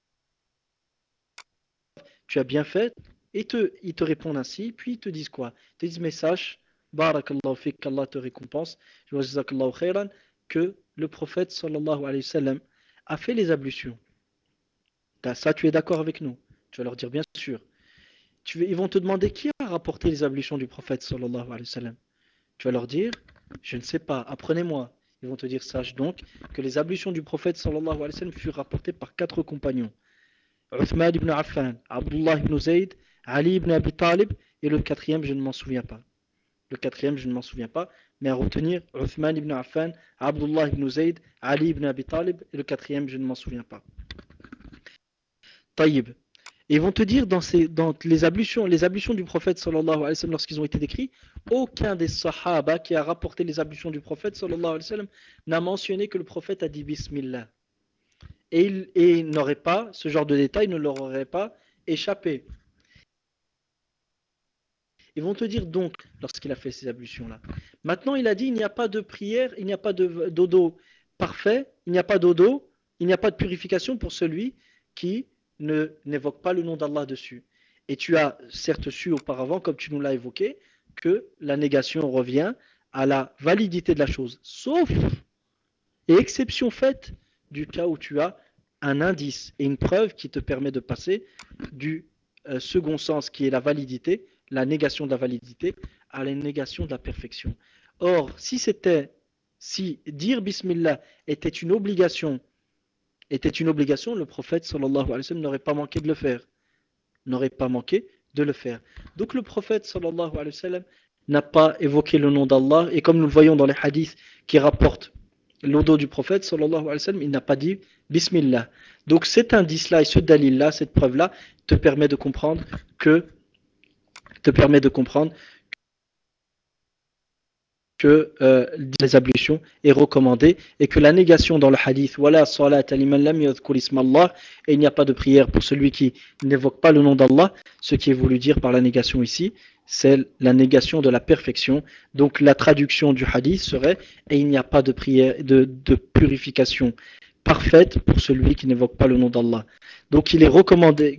tu as bien fait. Et ils te répondent ainsi, puis ils te disent quoi? Ils te disent, mais sache, barakallahu fik, qu'Allah te récompense, jazakallahu khairan, que le prophète sallallahu alayhi wa sallam a fait les ablutions. Ça, tu es d'accord avec nous? Tu vas leur dire, bien sûr. Ils vont te demander qui a rapporté les ablutions du prophète sallallahu alayhi wa sallam. Tu vas leur dire, je ne sais pas, apprenez-moi. Ils vont te dire, sache donc que les ablutions du prophète sallallahu alayhi wa sallam furent rapportées par 4 compagnons. Uthman ibn Affan, Abdullah ibn Zayd, Ali ibn Abi Talib, et le quatrième, je ne m'en souviens pas. Le quatrième, je ne m'en souviens pas, mais à retenir, Uthman ibn Affan, Abdullah ibn Zayd, Ali ibn Abi Talib, et le quatrième, je ne m'en souviens pas. Taïb. Et ils vont te dire dans les ablutions du prophète sallallahu alayhi wa sallam lorsqu'ils ont été décrits, aucun des sahaba qui a rapporté les ablutions du prophète sallallahu alayhi wa sallam n'a mentionné que le prophète a dit Bismillah. Et il n'aurait pas, ce genre de détail ne leur aurait pas échappé. Ils vont te dire donc, lorsqu'il a fait ces ablutions-là. Maintenant, il a dit, il n'y a pas de prière, il n'y a pas de dodo parfait, il n'y a pas d'odo, il n'y a pas de purification pour celui qui n'évoque pas le nom d'Allah dessus. Et tu as certes su auparavant, comme tu nous l'as évoqué, que la négation revient à la validité de la chose. Sauf, et exception faite, du cas où tu as un indice et une preuve qui te permet de passer du second sens qui est la validité, la négation de la validité, à la négation de la perfection. Or, si dire Bismillah était une obligation, le prophète sallallahu alayhi wa sallam n'aurait pas manqué de le faire. N'aurait pas manqué de le faire. Donc le prophète sallallahu alayhi wa sallam n'a pas évoqué le nom d'Allah, et comme nous le voyons dans les hadiths qui rapportent l'odo du prophète sallallahu alayhi wa sallam, il n'a pas dit Bismillah. Donc cet indice-là et ce dalil-là, cette preuve-là, te permet de comprendre que que les ablutions est recommandée et que la négation dans le hadith wala salat liman lam yadhkur isma Allah, et il n'y a pas de prière pour celui qui n'évoque pas le nom d'Allah, ce qui est voulu dire par la négation ici, c'est la négation de la perfection. Donc la traduction du hadith serait et il n'y a pas de prière de purification parfaite pour celui qui n'évoque pas le nom d'Allah. Donc il est recommandé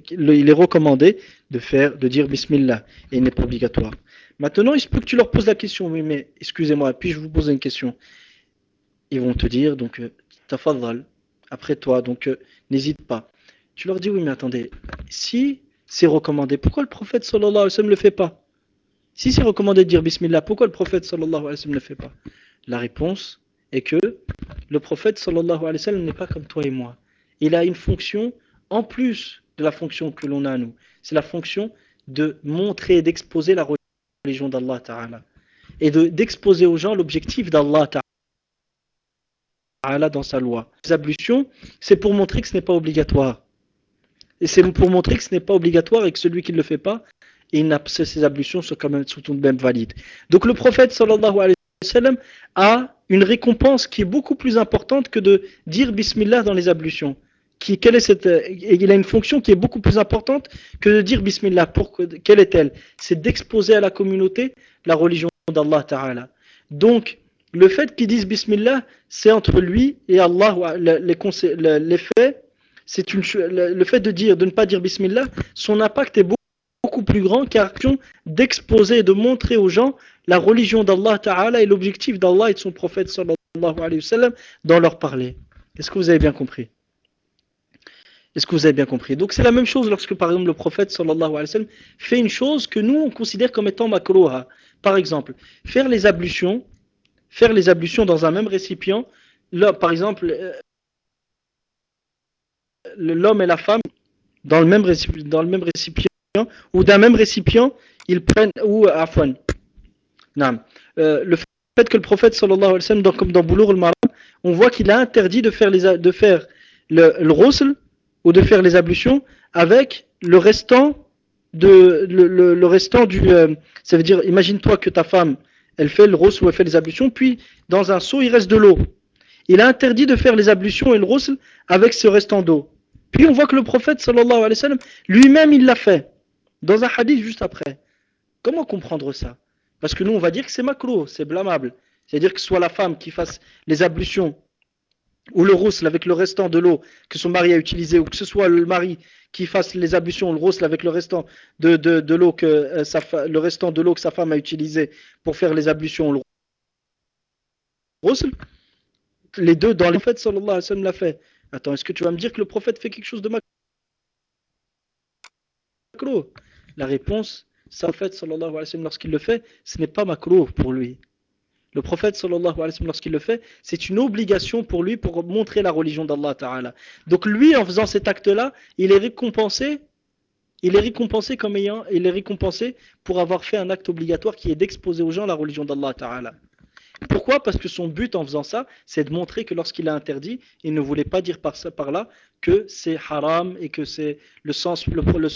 de dire bismillah et il n'est pas obligatoire. Maintenant, il se peut que tu leur poses la question, oui, mais excusez-moi, puis-je vous poser une question? Ils vont te dire, donc, tafaddal, après toi, donc, n'hésite pas. Tu leur dis, oui, mais attendez, si c'est recommandé, pourquoi le prophète sallallahu alayhi wa sallam ne le fait pas? Si c'est recommandé de dire bismillah, pourquoi le prophète sallallahu alayhi wa sallam ne le fait pas? La réponse est que le prophète sallallahu alayhi wa sallam n'est pas comme toi et moi. Il a une fonction en plus de la fonction que l'on a nous. C'est la fonction de montrer et d'exposer la religion d'Allah Ta'ala. Et d'exposer aux gens l'objectif d'Allah Ta'ala dans sa loi. Les ablutions, c'est pour montrer que ce n'est pas obligatoire. Et c'est pour montrer que ce n'est pas obligatoire et que celui qui ne le fait pas, ses ablutions sont quand même tout de même valides. Donc le prophète sallallahu alayhi wa sallam a une récompense qui est beaucoup plus importante que de dire bismillah dans les ablutions. Il a une fonction qui est beaucoup plus importante que de dire bismillah. Quelle est-elle? C'est d'exposer à la communauté la religion d'Allah Ta'ala. Donc, le fait qu'il dise bismillah, c'est entre lui et Allah. L'effet, le fait de ne pas dire bismillah, son impact est beaucoup plus grand car d'exposer et de montrer aux gens la religion d'Allah Ta'ala et l'objectif d'Allah et de son prophète sallallahu alayhi wa sallam dans leur parler. Est-ce que vous avez bien compris? Est-ce que vous avez bien compris? Donc c'est la même chose lorsque par exemple le prophète sallallahu alayhi wa sallam fait une chose que nous on considère comme étant makrouha. Par exemple, faire les ablutions dans un même récipient. Là, par exemple, l'homme et la femme dans le même récipient ou d'un même récipient, ils prennent ou afwan. Le fait que le prophète sallallahu alayhi wa sallam, comme dans Boulour al-Maram, on voit qu'il a interdit de faire le ghusl ou de faire les ablutions avec le restant le restant du ça veut dire imagine-toi que ta femme elle fait le ghusl ou elle fait les ablutions puis dans un seau il reste de l'eau. Il a interdit de faire les ablutions et le ghusl avec ce restant d'eau. Puis on voit que le prophète sallallahu alayhi wa sallam lui-même il l'a fait dans un hadith juste après. Comment comprendre ça? Parce que nous, on va dire que c'est macro, c'est blâmable. C'est-à-dire que ce soit la femme qui fasse les ablutions ou le roussel avec le restant de l'eau que son mari a utilisé, ou que ce soit le mari qui fasse les ablutions, le roussel avec le restant de l'eau que le restant de l'eau que sa femme a utilisé pour faire les ablutions, le roussel, les deux dans les prophètes sallallahu alayhi wa sallam l'a fait. Attends, est-ce que tu vas me dire que le prophète fait quelque chose de macro? La réponse, ça, le prophète sallallahu alayhi wa sallam, lorsqu'il le fait, ce n'est pas macro pour lui. Le prophète sallallahu alayhi wa sallam, lorsqu'il le fait, c'est une obligation pour lui pour montrer la religion d'Allah Ta'ala. Donc lui, en faisant cet acte-là, il est récompensé pour avoir fait un acte obligatoire qui est d'exposer aux gens la religion d'Allah Ta'ala. Pourquoi? Parce que son but en faisant ça, c'est de montrer que lorsqu'il a interdit, il ne voulait pas dire par là que c'est haram et que c'est le sens,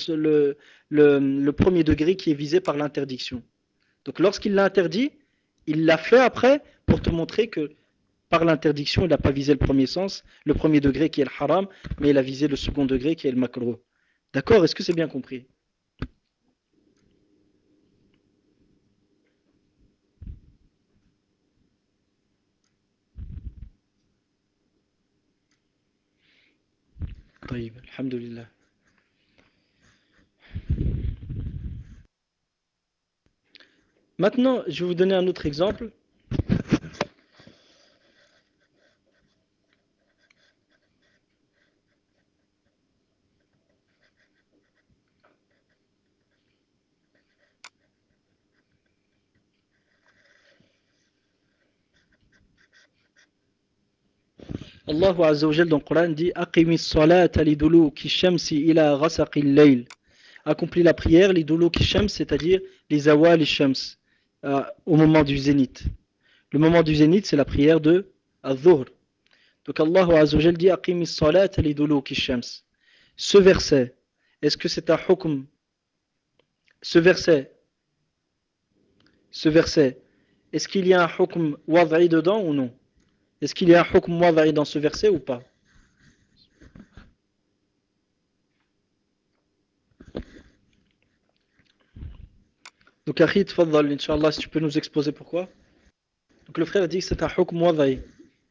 le premier degré qui est visé par l'interdiction. Donc lorsqu'il l'a interdit, il l'a fait après pour te montrer que par l'interdiction, il n'a pas visé le premier sens, le premier degré qui est le haram, mais il a visé le second degré qui est le makruh. D'accord? Est-ce que c'est bien compris? طيب, alhamdulillah. Maintenant, je vais vous donner un autre exemple. Allah Azza wa Jal dans le Coran dit Aqimi salata liduluki shamsi ila ghasaqil layl. Accomplis la prière, les duluki shams, c'est-à-dire les awal et shams, au moment du zénith. Le moment du zénith, c'est la prière de al-dhuhr. Donc Allah Azza wa Jal dit Aqimi salata liduluki shams. Ce verset, est-ce que c'est un hukm? Ce verset, ce verset, est-ce qu'il y a un hukm wada'i dedans ou non? Est-ce qu'il y a un hukm wada'i dans ce verset ou pas? Donc, Akhi, tfaddal, Inch'Allah, si tu peux nous exposer pourquoi. Donc, le frère dit que c'est un hukm wada'i.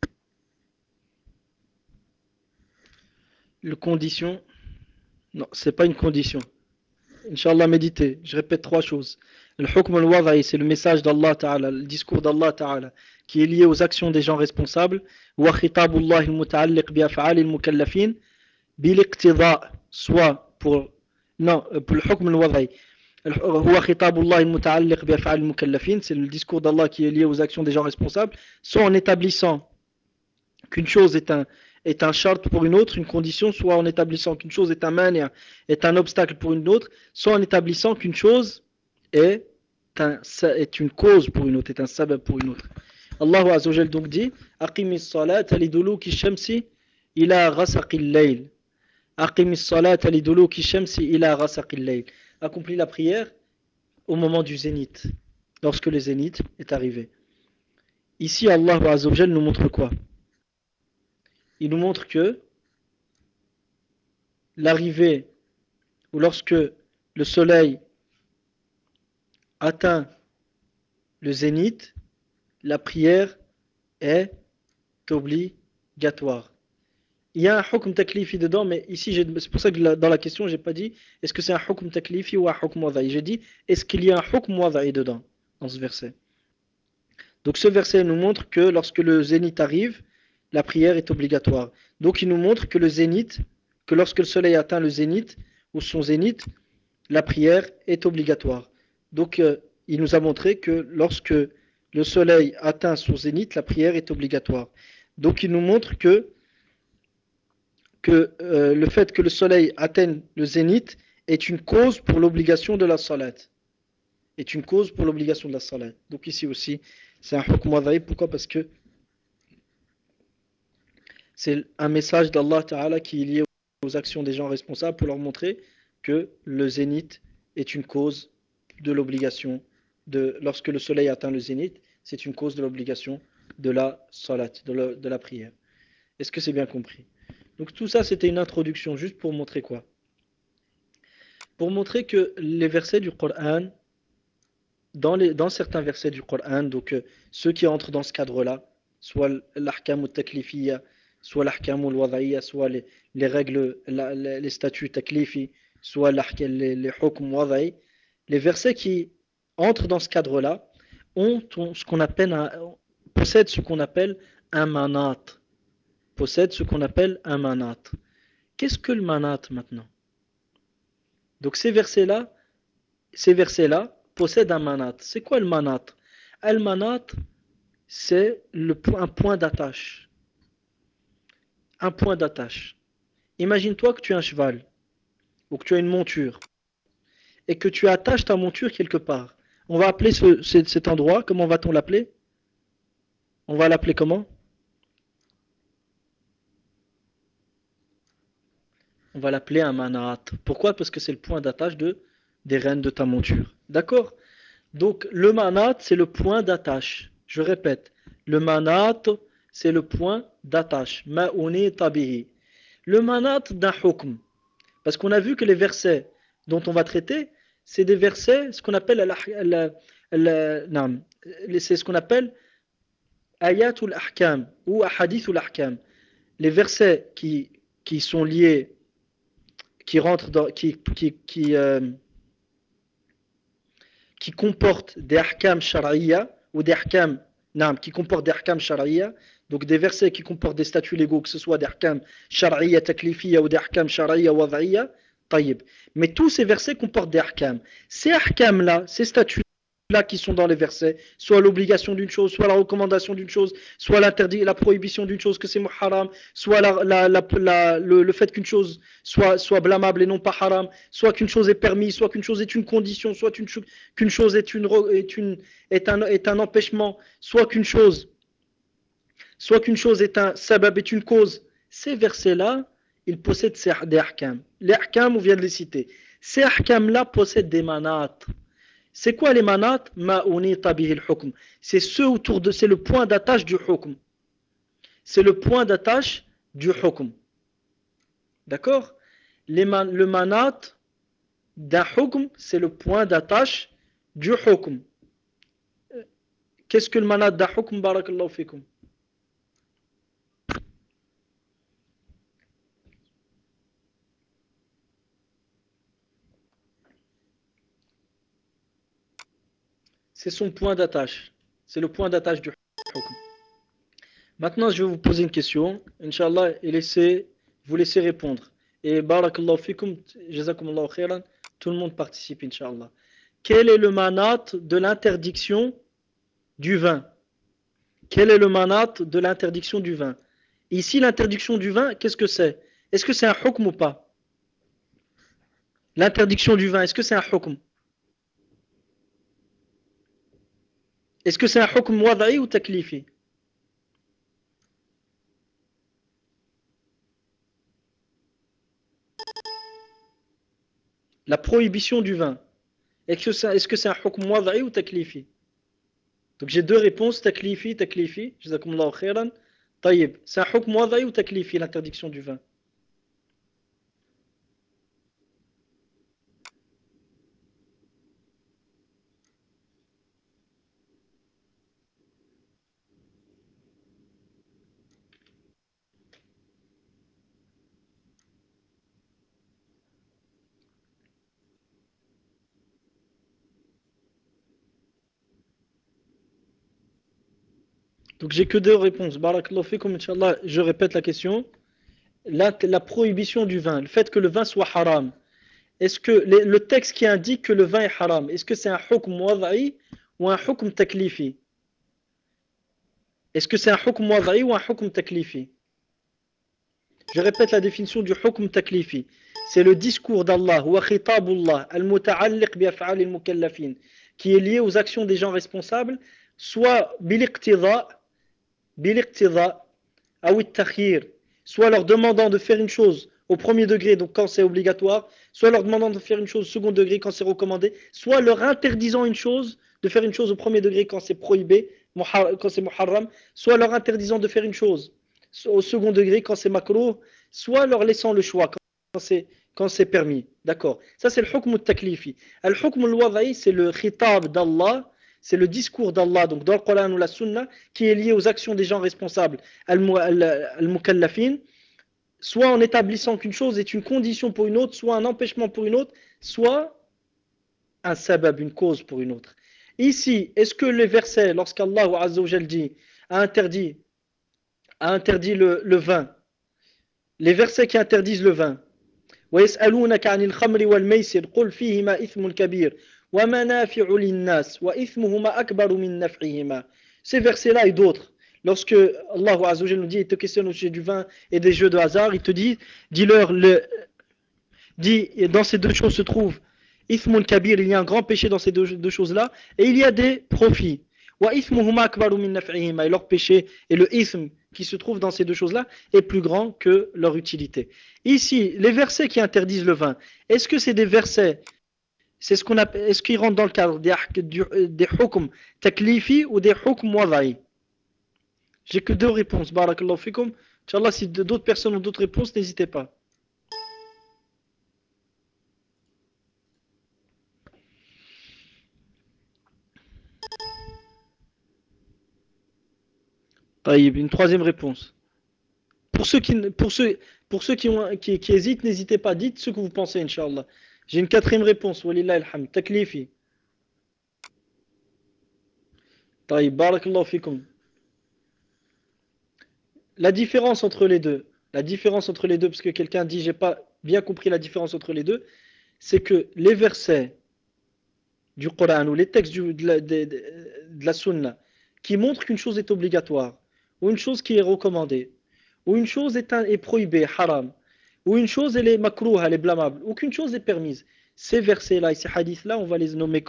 Le condition, non, c'est pas une condition. Inch'Allah, méditez. Je répète trois choses. Le hukm al-wada'i, c'est le message d'Allah Ta'ala, le discours d'Allah Ta'ala, qui est lié aux actions des gens responsables. Wa khitabullah al-muta'alliq bi af'ali al-mukallafin bil iqtida, soit pour, non, pour le hukm al-wada'i. هو خطاب الله المتعلق بأفعال المكلفين, c'est le discours d'Allah qui est lié aux actions des gens responsables, soit en établissant qu'une chose est un charte pour une autre, une condition, soit en établissant qu'une chose est un mania, est un obstacle pour une autre, soit en établissant qu'une chose est, est une cause pour une autre, est un sabab pour une autre. Allah Azza wa Jal donc dit Aqimis salata liduluki shamsi ila ghasaqil layl. Aqimis salata liduluki shamsi ila ghasaqil layl. Accomplis la prière au moment du zénith, lorsque le zénith est arrivé. Ici, Allah Azza wa Jal nous montre quoi? Il nous montre que l'arrivée, ou lorsque le soleil atteint le zénith, la prière est obligatoire. Il y a un hukm taklifi dedans, mais ici, c'est pour ça que dans la question, j'ai pas dit est-ce que c'est un hukm taklifi ou un hukm wada'i. J'ai dit est-ce qu'il y a un hukm wada'i dedans, dans ce verset. Donc ce verset nous montre que lorsque le zénith arrive, la prière est obligatoire. Donc il nous montre que le zénith, que lorsque le soleil atteint le zénith, ou son zénith, la prière est obligatoire. Donc il nous a montré que lorsque le soleil atteint son zénith, la prière est obligatoire. Donc il nous montre que le fait que le soleil atteigne le zénith est une cause pour l'obligation de la salat. Est une cause pour l'obligation de la salat. Donc ici aussi, c'est un hukm wada'i. Pourquoi? Parce que c'est un message d'Allah Ta'ala qui est lié aux actions des gens responsables pour leur montrer que le zénith est une cause de l'obligation de, lorsque le soleil atteint le zénith, c'est une cause de l'obligation de la salat, de la prière. Est-ce que c'est bien compris? Donc tout ça, c'était une introduction, juste pour montrer quoi? Pour montrer que les versets du Coran, dans certains versets du Coran, donc ceux qui entrent dans ce cadre-là, soit l'ahkam al-taklifiyya, soit l'ahkam al-wada'iyya, soit les règles, les statuts taklifi, soit les hukm wada'i, les versets qui entrent dans ce cadre-là possèdent ce qu'on appelle un manat. Possèdent ce qu'on appelle un manat. Qu'est-ce que le manat maintenant? Donc ces versets-là possèdent un manat. C'est quoi le manat? Al manat, c'est un point d'attache. Un point d'attache. Imagine-toi que tu as un cheval ou que tu as une monture et que tu attaches ta monture quelque part. On va appeler cet endroit, comment va-t-on l'appeler? On va l'appeler comment? On va l'appeler un manat. Pourquoi? Parce que c'est le point d'attache des rênes de ta monture. D'accord? Donc le manat, c'est le point d'attache. Je répète, le manat, c'est le point d'attache. Ma'uni tabihi. Le manat d'un hukm. Parce qu'on a vu que les versets dont on va traiter, c'est des versets, ce qu'on appelle c'est ce qu'on appelle ayatul ahkam ou ahadithul ahkam. Les versets qui sont liés, qui rentrent dans, qui comportent des ahkam shar'iyya ou des ahkam qui comportent des ahkam shar'iyya, donc des versets qui comportent des statuts légaux, que ce soit des ahkam shar'iyya taklifiyya ou des ahkam shar'iyya wad'iyya, taïb. Mais tous ces versets comportent des ahkam. Ces ahkam là, ces statuts là qui sont dans les versets, soit l'obligation d'une chose, soit la recommandation d'une chose, soit l'interdit, la prohibition d'une chose que c'est muharram, soit le fait qu'une chose soit blâmable et non pas haram, soit qu'une chose est permise, soit qu'une chose est une condition, soit qu'une chose est un empêchement, soit qu'une chose est un sabab, est une cause. Ces versets-là, ils possèdent des ahkam. Les ahkam, on vient de les citer. Ces ahkam-là possèdent des manat. C'est quoi les manat? Ma unita bihi al-hukm. C'est ce autour de, c'est le point d'attache du hukm. C'est le point d'attache du hukm. D'accord? Le manat d'un hukm, c'est le point d'attache du hukm. Qu'est-ce que le manat d'un hukm, barakallahu fikum? C'est son point d'attache. C'est le point d'attache du hukm. Maintenant, je vais vous poser une question, Inch'Allah, et vous laissez répondre. Et barakallahu fikum, jazakumullahu khairan, tout le monde participe, Inch'Allah. Quel est le manat de l'interdiction du vin? Quel est le manat de l'interdiction du vin? Ici, l'interdiction du vin, qu'est-ce que c'est? Est-ce que c'est un hukm ou pas? L'interdiction du vin, est-ce que c'est un hukm? Est-ce que c'est un hukm wada'i ou taklifi? La prohibition du vin. Est-ce que c'est un hukm wada'i ou taklifi? Donc j'ai deux réponses, taklifi, taklifi, jazakumullahu khairan. Taïb, c'est un hukm wada'i ou taklifi, l'interdiction du vin? Donc j'ai que deux réponses. Barakallahu fikum, Inch'Allah, je répète la question. La prohibition du vin, le fait que le vin soit haram. Est-ce que le texte qui indique que le vin est haram, est-ce que c'est un hukm wada'i ou un hukm taklifi? Est-ce que c'est un hukm wada'i ou un hukm taklifi? Je répète la définition du hukm taklifi. C'est le discours d'Allah, wa khitabullah, al-muta'alliq bi af'al al-mukallafin, qui est lié aux actions des gens responsables, soit bil-iqtida, ou takhir, soit leur demandant de faire une chose au premier degré, donc quand c'est obligatoire, soit leur demandant de faire une chose au second degré quand c'est recommandé, soit leur interdisant une chose, de faire une chose au premier degré quand c'est prohibé, quand c'est muharram, soit leur interdisant de faire une chose au second degré quand c'est makruh, soit leur laissant le choix quand c'est permis. D'accord. Ça c'est le hukm al-taklifi. Al-hukm al-wada'i, c'est le khitab d'Allah, c'est le discours d'Allah, donc dans le Coran ou la Sunna, qui est lié aux actions des gens responsables, al-mukallafin, soit en établissant qu'une chose est une condition pour une autre, soit un empêchement pour une autre, soit un sabab, une cause pour une autre. Ici, est-ce que les versets, lorsqu'Allah Azza wa Jal dit, a interdit, a interdit le vin, les versets qui interdisent le vin, ويسألونك عن الخمر والميسر قل فيهما إثم كبير ومنافع للناس وإثمهما أكبر من نفعهما. Ces versets-là et d'autres, lorsque Allah Azza wa Jal nous dit, il te questionne au sujet du vin et des jeux de hasard, il te dit, dis-leur, dans ces deux choses se trouve Ithmun Kabir, il y a un grand péché dans ces deux choses-là, et il y a des profits. Wa ithmuhuma akbaru min naf'ihima, et leur péché et le ithm qui se trouve dans ces deux choses-là est plus grand que leur utilité. Ici, les versets qui interdisent le vin, est-ce que c'est des versets, c'est ce qu'on appelle, est-ce qu'ils rentrent dans le cadre des hukm taklifi ou des hukm wada'i? J'ai que deux réponses, barakallahu fikum. Inch'Allah, si d'autres personnes ont d'autres réponses, n'hésitez pas. Taïb, une troisième réponse. Pour ceux qui hésitent, n'hésitez pas, dites ce que vous pensez, Inch'Allah. J'ai une quatrième réponse, walillah alhamd, taklifi. Taïb, barakallahu fikum. La différence entre les deux, parce que quelqu'un dit, j'ai pas bien compris la différence entre les deux, c'est que les versets du Coran ou les textes de la Sunna qui montrent qu'une chose est obligatoire, ou une chose qui est recommandée, ou une chose est prohibée, haram, ou une chose elle est makrouha, elle est blâmable, ou qu'une chose est permise. Ces versets-là et ces hadiths-là, on va les nommer,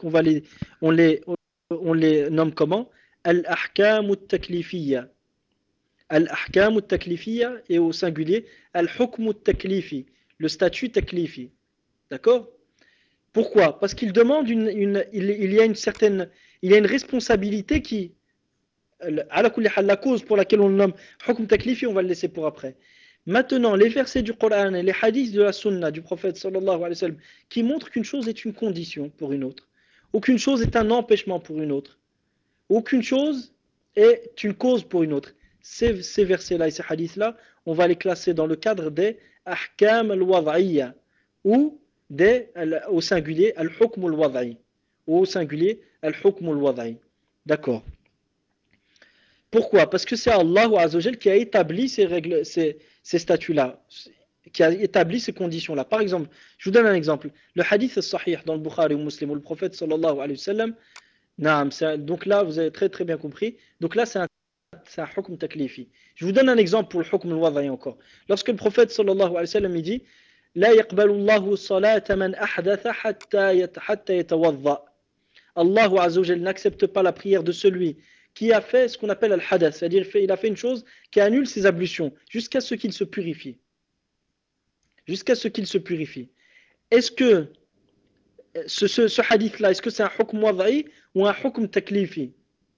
on les nomme comment? Al-ahkam al-taklifiyya. Al-ahkam al-taklifiyya et au singulier, al-hukm al-taklifi, le statut taklifi. D'accord? Pourquoi? Parce qu'il demande il y a une certaine, il y a une responsabilité qui, la cause pour laquelle on le nomme hukm taklifi, on va le laisser pour après. Maintenant, les versets du Coran et les hadiths de la Sunna du prophète sallallahu alayhi wa sallam qui montrent qu'une chose est une condition pour une autre, aucune chose est un empêchement pour une autre, aucune chose est une cause pour une autre. Ces versets-là et ces hadiths-là, on va les classer dans le cadre des ahkam al-wad'iyya ou au singulier al-hukm al-wad'i ou au singulier al-hukm al-wad'i. D'accord. Pourquoi? Parce que c'est Allah Azzawajal qui a établi ces règles, ces statuts-là, qui a établi ces conditions-là. Par exemple, je vous donne un exemple. Le hadith sahih dans le Bukhari ou Muslim où le prophète sallallahu alayhi wa sallam, donc là vous avez très très bien compris. Donc là c'est un hukm taklifi. Je vous donne un exemple pour le hukm al-wad'i encore. Lorsque le prophète sallallahu alayhi wa sallam il dit لا يقبل الله صلاة من أحدث حتى يتوضأ. Allah Azzawajal n'accepte pas la prière de celui qui a fait ce qu'on appelle al-hadath, c'est-à-dire il a fait une chose qui annule ses ablutions jusqu'à ce qu'il se purifie. Jusqu'à ce qu'il se purifie. Est-ce que ce hadith-là, est-ce que c'est un hukm wad'i ou un hukm taklifi?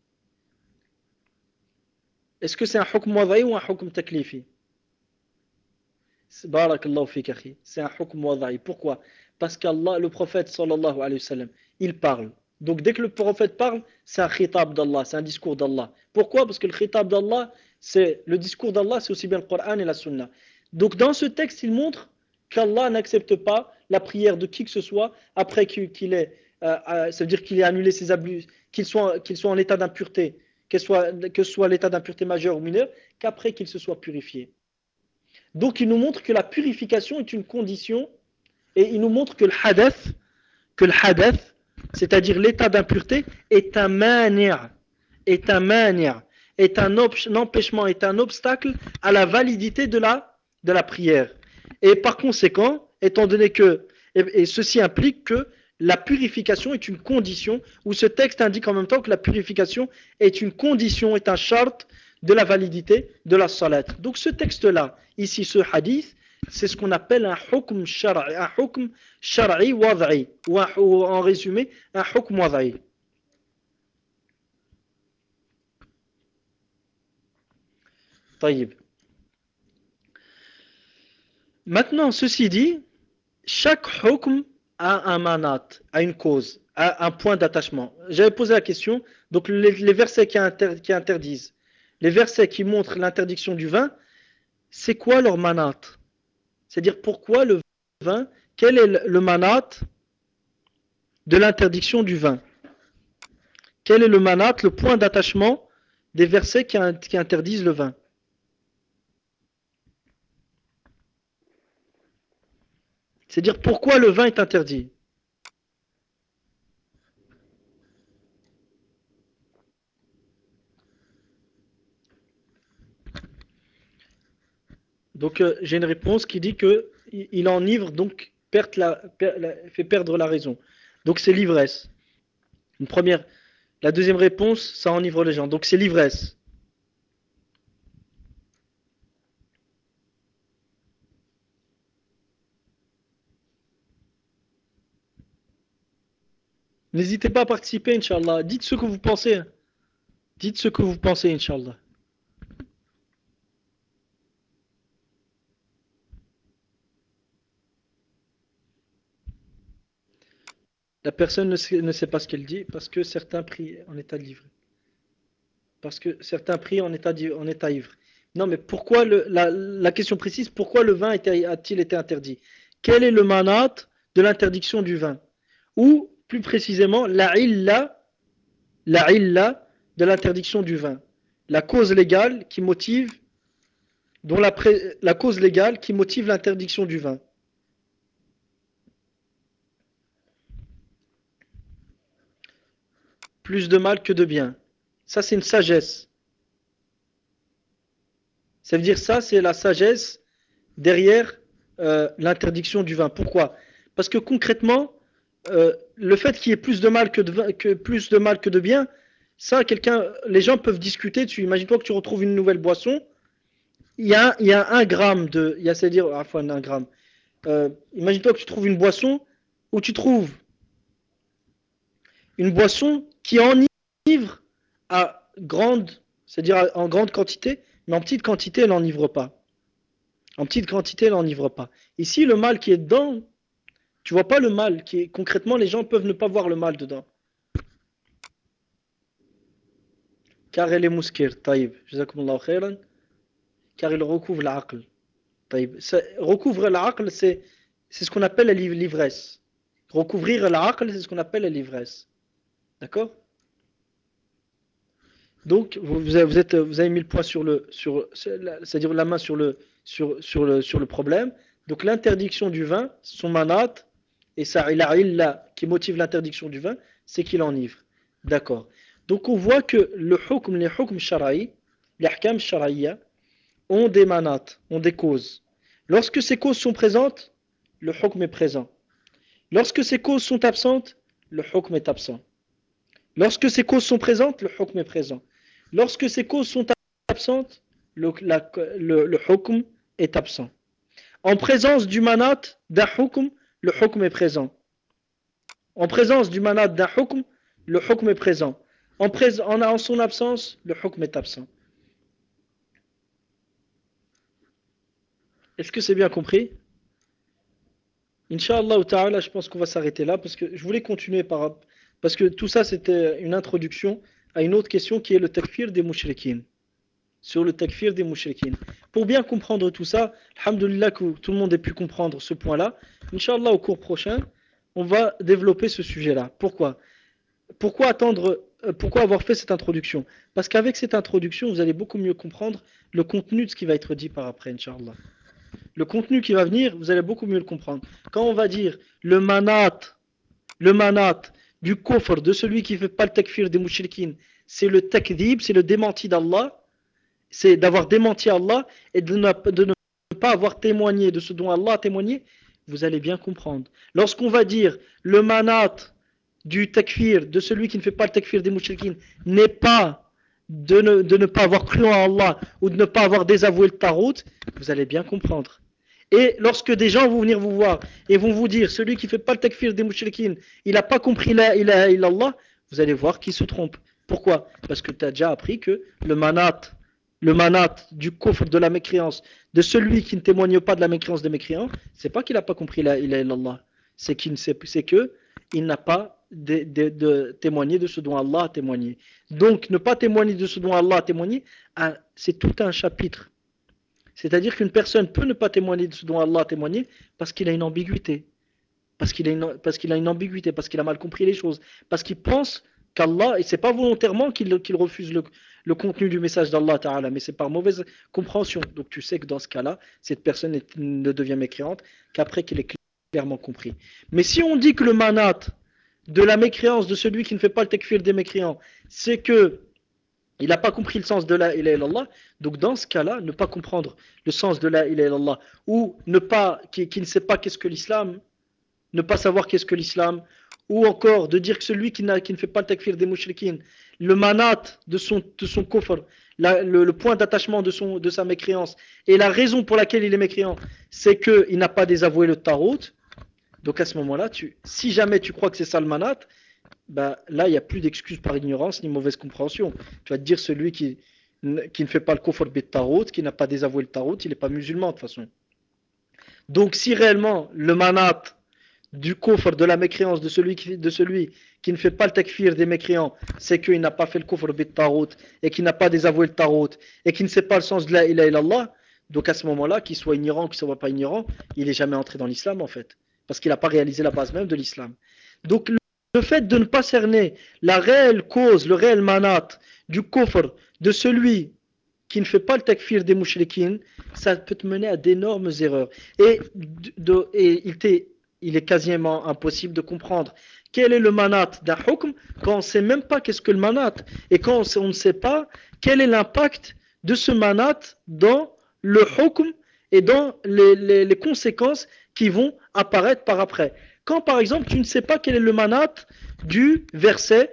Est-ce que c'est un hukm wad'i ou un hukm taklifi? Barakallahu fik akhi. C'est un hukm wad'i. Pourquoi? Parce qu'Allah, le prophète sallallahu alayhi wa sallam, il parle. Donc dès que le prophète parle, c'est un khitab d'Allah, c'est un discours d'Allah. Pourquoi? Parce que le khitab d'Allah, c'est le discours d'Allah, c'est aussi bien le Coran et la Sunna. Donc dans ce texte, il montre qu'Allah n'accepte pas la prière de qui que ce soit après qu'il ait, ça veut dire qu'il ait annulé ses abus, qu'il soit en état d'impureté, que ce soit l'état d'impureté majeure ou mineure, qu'après qu'il se soit purifié. Donc il nous montre que la purification est une condition et il nous montre que le hadath, c'est-à-dire l'état d'impureté, est un mania, est un mania, est un empêchement, est un obstacle à la validité de la prière. Et par conséquent, étant donné que, et ceci implique que la purification est une condition, ou ce texte indique en même temps que la purification est une condition, est un charte de la validité de la salat. Donc ce texte-là, ici ce hadith, c'est ce qu'on appelle un hukm shar'i wad'i, ou en résumé, un hukm wad'i. طيب. Maintenant, ceci dit, chaque hukm a un manat, a une cause, a un point d'attachement. J'avais posé la question, donc les versets qui interdisent, les versets qui montrent l'interdiction du vin, c'est quoi leur manat? C'est-à-dire pourquoi le vin, quel est le manat de l'interdiction du vin? Quel est le manat, le point d'attachement des versets qui interdisent le vin? C'est-à-dire pourquoi le vin est interdit? Donc j'ai une réponse qui dit que il enivre, donc fait perdre la raison. Donc c'est l'ivresse. Une première. La deuxième réponse, ça enivre les gens. Donc c'est l'ivresse. N'hésitez pas à participer, Inch'Allah. Dites ce que vous pensez. Dites ce que vous pensez, Inch'Allah. La personne ne sait pas ce qu'elle dit parce que certains prient en état de livre. Parce que certains prient en état ivre. Non, mais pourquoi la question précise, pourquoi le vin a-t-il été interdit? Quel est le manat de l'interdiction du vin? Ou, plus précisément, la illa de l'interdiction du vin. La cause légale qui motive, dont la cause légale qui motive l'interdiction du vin. Plus de mal que de bien. Ça, c'est une sagesse. Ça veut dire ça, c'est la sagesse derrière l'interdiction du vin. Pourquoi? Parce que concrètement, le fait qu'il y ait plus de mal que de bien, ça, les gens peuvent discuter dessus. Imagine-toi que tu retrouves une nouvelle boisson, il y a 1 gramme c'est-à-dire, un gramme. Imagine-toi que tu trouves une boisson où tu trouves Une boisson qui enivre à grande, c'est-à-dire en grande quantité, mais en petite quantité, elle n'enivre pas. En petite quantité, elle n'enivre pas. Ici, le mal qui est dedans, tu vois pas le mal qui est concrètement, les gens peuvent ne pas voir le mal dedans. Car elle est mouskir, taïb, jazakumullahu khairan, car il recouvre l'aql. Taïb. Recouvre l'aql, c'est ce qu'on appelle l'ivresse. Recouvrir l'aql, c'est ce qu'on appelle l'ivresse. D'accord? Donc, vous avez mis le poids c'est-à-dire la main sur le problème. Donc, l'interdiction du vin, son manat, et ça, la illa qui motive l'interdiction du vin, c'est qu'il enivre. D'accord. Donc, on voit que les hukm shara'i, les ahkam shara'iya, ont des manat, ont des causes. Lorsque ces causes sont présentes, le hukm est présent. Lorsque ces causes sont absentes, le hukm est absent. Lorsque ces causes sont présentes, le hukm est présent. Lorsque ces causes sont absentes, le hukm est absent. En présence du manat d'un hukm, le hukm est présent. En présence du manat d'un hukm, le hukm est présent. En son absence, le hukm est absent. Est-ce que c'est bien compris? Inch'Allah ta'ala, je pense qu'on va s'arrêter là parce que je voulais continuer parce que tout ça c'était une introduction à une autre question qui est le takfir des mouchriquins. Sur le takfir des mouchriquins. Pour bien comprendre tout ça, alhamdoulilah que tout le monde ait pu comprendre ce point-là, Inch'Allah au cours prochain, on va développer ce sujet-là. Pourquoi? Pourquoi avoir fait cette introduction? Parce qu'avec cette introduction, vous allez beaucoup mieux comprendre le contenu de ce qui va être dit par après, Inch'Allah. Le contenu qui va venir, vous allez beaucoup mieux le comprendre. Quand on va dire le manat du kufr de celui qui ne fait pas le takfir des mouchriquins, c'est le takdib, c'est le démenti d'Allah, c'est d'avoir démenti Allah et de ne pas avoir témoigné de ce dont Allah a témoigné, vous allez bien comprendre. Lorsqu'on va dire le manat du takfir, de celui qui ne fait pas le takfir des mouchriquins, n'est pas de ne pas avoir cru en Allah ou de ne pas avoir désavoué le tarout, vous allez bien comprendre. Et lorsque des gens vont venir vous voir et vont vous dire celui qui ne fait pas le takfir des mouchriquins, il n'a pas compris la ilaha illallah, vous allez voir qu'il se trompe. Pourquoi? Parce que tu as déjà appris que le manat du kufr de la mécréance, de celui qui ne témoigne pas de la mécréance des mécréants, c'est pas qu'il n'a pas compris la ilaha illallah, c'est que il n'a pas de témoigner de ce dont Allah a témoigné. Donc, ne pas témoigner de ce dont Allah a témoigné, c'est tout un chapitre. C'est-à-dire qu'une personne peut ne pas témoigner de ce dont Allah a témoigné parce qu'il a une ambiguïté. Parce qu'il a une ambiguïté, parce qu'il a mal compris les choses. Parce qu'il pense qu'Allah, et c'est pas volontairement qu'il refuse le contenu du message d'Allah Ta'ala, mais c'est par mauvaise compréhension. Donc tu sais que dans ce cas-là, cette personne ne devient mécréante qu'après qu'il ait clairement compris. Mais si on dit que le manat de la mécréance de celui qui ne fait pas le takfir des mécréants, c'est que il n'a pas compris le sens de la ilaha illallah, donc dans ce cas-là, ne pas comprendre le sens de la ilaha illallah, ou qui ne sait pas qu'est-ce que l'islam, ne pas savoir qu'est-ce que l'islam, ou encore de dire que celui qui ne fait pas le takfir des mouchriquines, le manat de son kufr, le point d'attachement de sa mécréance, et la raison pour laquelle il est mécréant, c'est qu'il n'a pas désavoué le tarot. Donc à ce moment-là, si jamais tu crois que c'est ça le manat, bah, là, il n'y a plus d'excuses par ignorance ni mauvaise compréhension. Tu vas te dire celui qui ne fait pas le kufr bit tarot, qui n'a pas désavoué le tarot, il n'est pas musulman de toute façon. Donc si réellement le manat du kufr, de la mécréance de celui qui ne fait pas le takfir des mécréants, c'est qu'il n'a pas fait le kufr bit tarot et qu'il n'a pas désavoué le tarot et qu'il ne sait pas le sens de la ilaha illallah, donc à ce moment-là, qu'il soit ignorant ou qu'il ne soit pas ignorant, il n'est jamais entré dans l'islam en fait. Parce qu'il n'a pas réalisé la base même de l'islam. Donc le fait de ne pas cerner la réelle cause, le réel manat du kufr de celui qui ne fait pas le takfir des mouchriquines, ça peut te mener à d'énormes erreurs. Et il est quasiment impossible de comprendre quel est le manat d'un hukm quand on ne sait même pas qu'est-ce que le manat et quand on ne sait pas quel est l'impact de ce manat dans le hukm et dans les conséquences qui vont apparaître par après. Quand par exemple tu ne sais pas quel est le manat du verset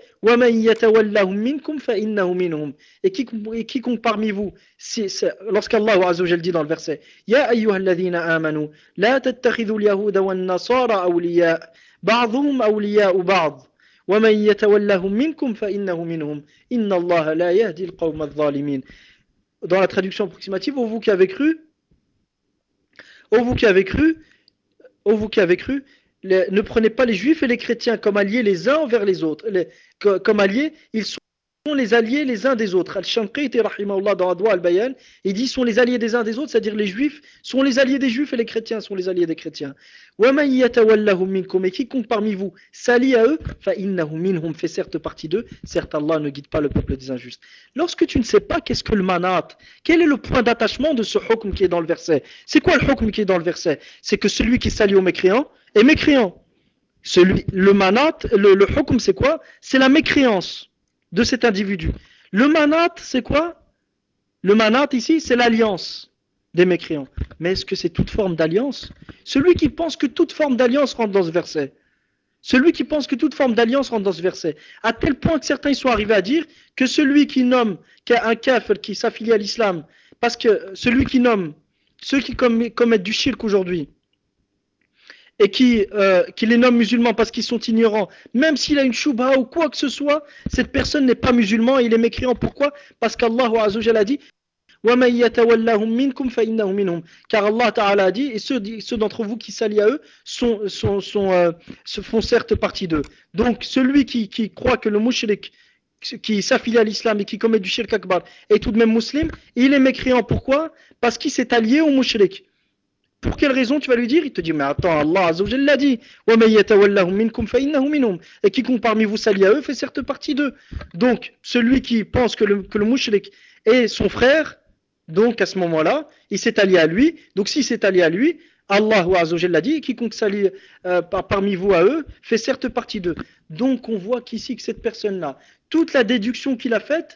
et quiconque parmi vous, lorsqu'Allah Azzawajal dit dans le verset Ya ayyuhalladhina amanu la tattakhidhu al-yahuda wan-nasara awliya ba'dhum awliya'u ba'd وَمَنْ يَتَوَلَّهُمْ مِنْكُمْ فَإِنَّهُ مِنْهُمْ إِنَّ اللَّهَ لَا يَهْدِي الْقَوْمَ الظَّالِمِينَ. Dans la traduction approximative, ô vous qui avez cru, ô vous qui avez cru, ô vous qui avez cru, ne prenez pas les juifs et les chrétiens comme alliés les uns envers les autres. Comme alliés, ils sont les alliés les uns des autres. Al-Shanqiti, rahimahullah, dans Adwa al-Bayan, il dit sont les alliés des uns des autres, c'est-à-dire les juifs sont les alliés des juifs et les chrétiens sont les alliés des chrétiens. وَمَنْ يَتَوَلَّهُمْ مِنْكُمْ, et quiconque parmi vous s'allie à eux, فَإِنَّهُ مِنْهُمْ, fait certes partie d'eux, certes Allah ne guide pas le peuple des injustes. Lorsque tu ne sais pas qu'est-ce que le manat, quel est le point d'attachement de ce hukm qui est dans le verset, c'est quoi le hukm qui est dans le verset? C'est que celui qui s'allie aux mécréants est mécréant. Le manat, le hukm c'est quoi? C'est la mécréance de cet individu. Le manat c'est quoi? Le manat ici c'est l'alliance des mécréants. Mais est-ce que c'est toute forme d'alliance? Celui qui pense que toute forme d'alliance rentre dans ce verset. Celui qui pense que toute forme d'alliance rentre dans ce verset. À tel point que certains sont arrivés à dire que celui qui nomme un kafir qui s'affilie à l'islam, parce que celui qui nomme ceux qui commettent du shirk aujourd'hui, et qui les nomme musulmans parce qu'ils sont ignorants, même s'il a une shubha ou quoi que ce soit, cette personne n'est pas musulman et il est mécréant. Pourquoi? Parce qu'Allah Azzawajal a dit car Allah Ta'ala a dit, et ceux d'entre vous qui s'allient à eux se font certes partie d'eux. Donc celui qui croit que le mushrik qui s'affilie à l'islam et qui commet du shirk akbar est tout de même musulman, il est mécréant. Pourquoi? Parce qu'il s'est allié au mushrik. Pour quelle raison tu vas lui dire? Il te dit, mais attends, Allah Azzawajal l'a dit. Et quiconque parmi vous s'allie à eux fait certes partie d'eux. Donc, celui qui pense que le mushrik est son frère, donc à ce moment-là, il s'est allié à lui. Donc, s'il s'est allié à lui, Allah Azzawajal l'a dit, et quiconque s'allie parmi vous à eux fait certes partie d'eux. Donc, on voit qu'ici, que cette personne-là, toute la déduction qu'elle a faite,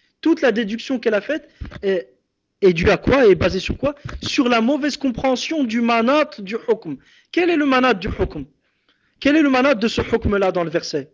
est dû à quoi? Est basé sur quoi? Sur la mauvaise compréhension du manat du hukm. Quel est le manat du hukm? Quel est le manat de ce hukm-là dans le verset?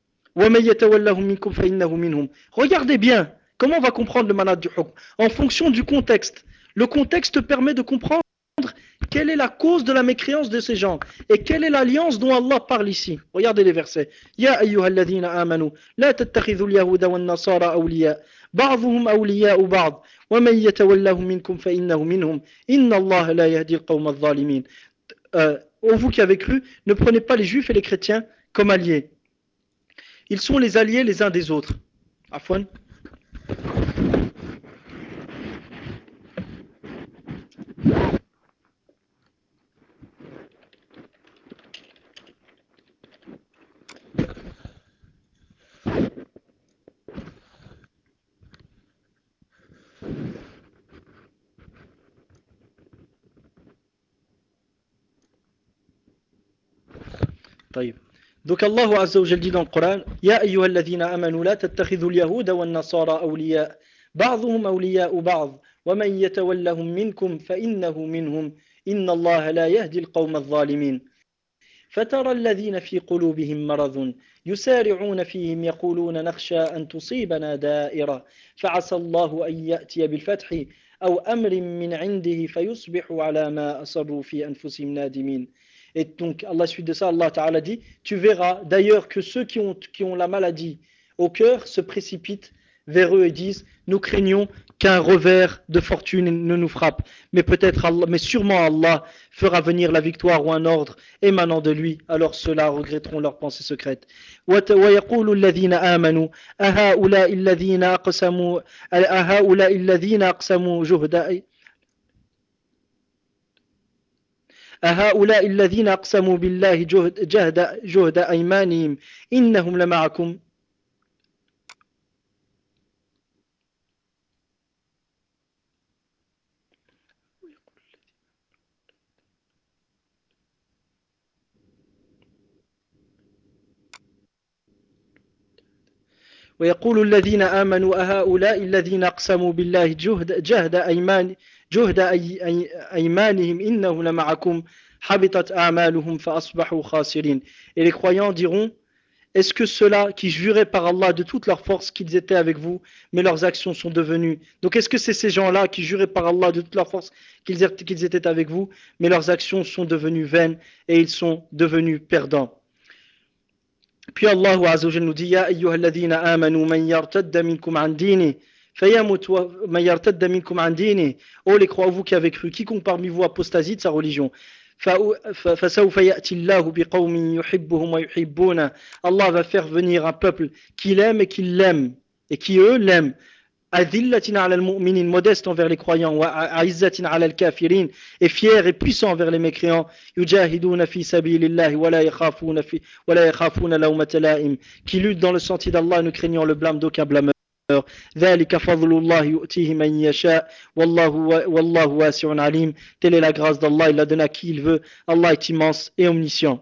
Regardez bien comment on va comprendre le manat du hukm en fonction du contexte. Le contexte permet de comprendre quelle est la cause de la mécréance de ces gens et quelle est l'alliance dont Allah parle ici. Regardez les versets. Ya ayyuhalladhina amanu la tattakhidhul yahuda wan nasara awliya ba'dhuhum awliya'u ba'd wa man yatawallahum minkum fa innahu minhum inna Allah la yahdi al-qawma adh-dhalimin. Ô vous qui avez cru, ne prenez pas les juifs et les chrétiens comme alliés. Ils sont les alliés les uns des autres. Afwan. طيب. Donc Allah Azza wa Jal dit dans le Coran Ya ayyuhalladhina amanu la tattakhidhul yahuda wan nasara awliya ba'dhuhum awliya'u ba'd wa man yatawallahum minkum fa innahu minhum inna Allah la yahdi al-qawma adh-dhalimin. فترى الذين في قلوبهم مرض يسارعون فيهم يقولون نخشى أن تصيبنا دائرة فعسى الله أن يأتي بالفتح أو أمر من عنده فيصبحوا على ما أصروا في أنفسهم نادمين. Et donc, à la suite de ça, Allah Ta'ala dit, tu verras d'ailleurs que ceux qui ont la maladie au cœur se précipitent vers eux et disent, nous craignons qu'un revers de fortune ne nous frappe. Mais peut-être Allah, mais sûrement Allah fera venir la victoire ou un ordre émanant de lui. Alors ceux-là regretteront leurs pensées secrètes. ويقول الذين آمنوا أهؤلاء الذين أقسموا أهؤلاء الذين أقسموا بالله جهد أيمانهم إنهم لمعكم. ويقول الذين آمنوا أهؤلاء الذين أقسموا بالله جهد أيمانهم إنه لمعكم حبطت أعمالهم فأصبحوا خاسرين. Et les croyants diront, est-ce que ceux-là qui juraient par Allah de toute leur force qu'ils étaient avec vous, mais leurs actions sont devenues. Donc est-ce que c'est ces gens-là qui juraient par Allah de toute leur force qu'ils étaient avec vous, mais leurs actions sont devenues vaines et ils sont devenus perdants? Puis Allah Azza wa Jalla nous dit Ya ayyuhalladhina amanu man yartadda minkum an dini fayamut wa man yartadda minkum an dini. Oh les croyants vous qui avez cru, quiconque parmi vous apostasie de sa religion. فسوف يأتي الله بقوم يحبهم ويحبونه. Allah va faire venir un peuple qu'il aime et qu'il l'aime et qui eux l'aiment. أذلة على المؤمنين, modeste envers les croyants, وعزة على الكافرين, et fier et puissant envers les mécréants, يجاهدون في سبيل الله ولا يخافون لومة لائم, qui luttent dans le sentier d'Allah ne craignant le blâme d'aucun blâmeur. ذلك فضل الله يؤتيه من يشاء والله واسع عليم. Telle est la grâce d'Allah, il la donne à qui il veut. Allah est immense et omniscient.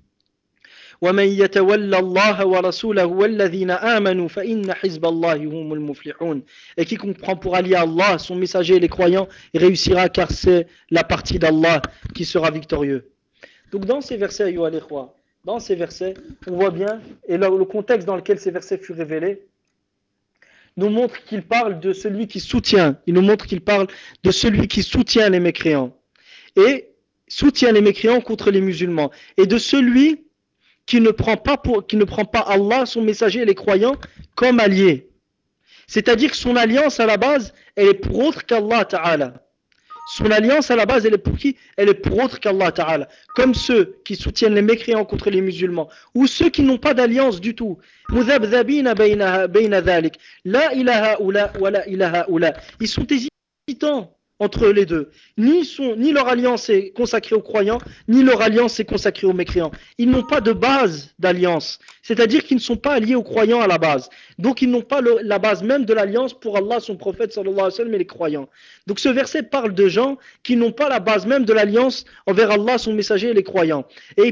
ومن يتولى الله ورسوله والذين آمنوا فإن حزب الله هم المفلحون. Et qui comprend pour allier Allah, son messager et les croyants, réussira car c'est la partie d'Allah qui sera victorieux. Donc dans ces versets, dans ces versets, on voit bien, et là, le contexte dans lequel ces versets furent révélés, nous montre qu'il parle de celui qui soutient, il nous montre qu'il parle de celui qui soutient les mécréants, et soutient les mécréants contre les musulmans, et de celui qui ne prend pas Allah, son messager et les croyants comme alliés. C'est-à-dire que son alliance à la base, elle est pour autre qu'Allah Ta'ala. Son alliance à la base, elle est pour qui? Elle est pour autre qu'Allah Ta'ala. Comme ceux qui soutiennent les mécréants contre les musulmans, ou ceux qui n'ont pas d'alliance du tout. Mudhabdhabina bayna dhalik. La ilaha ula wa la ilaha ula. Ils sont hésitants entre les deux. Ni leur alliance est consacrée aux croyants, ni leur alliance est consacrée aux mécréants. Ils n'ont pas de base d'alliance. C'est-à-dire qu'ils ne sont pas alliés aux croyants à la base. Donc ils n'ont pas la base même de l'alliance pour Allah, son prophète, sallallahu alayhi wa sallam, et les croyants. Donc ce verset parle de gens qui n'ont pas la base même de l'alliance envers Allah, son messager et les croyants. Et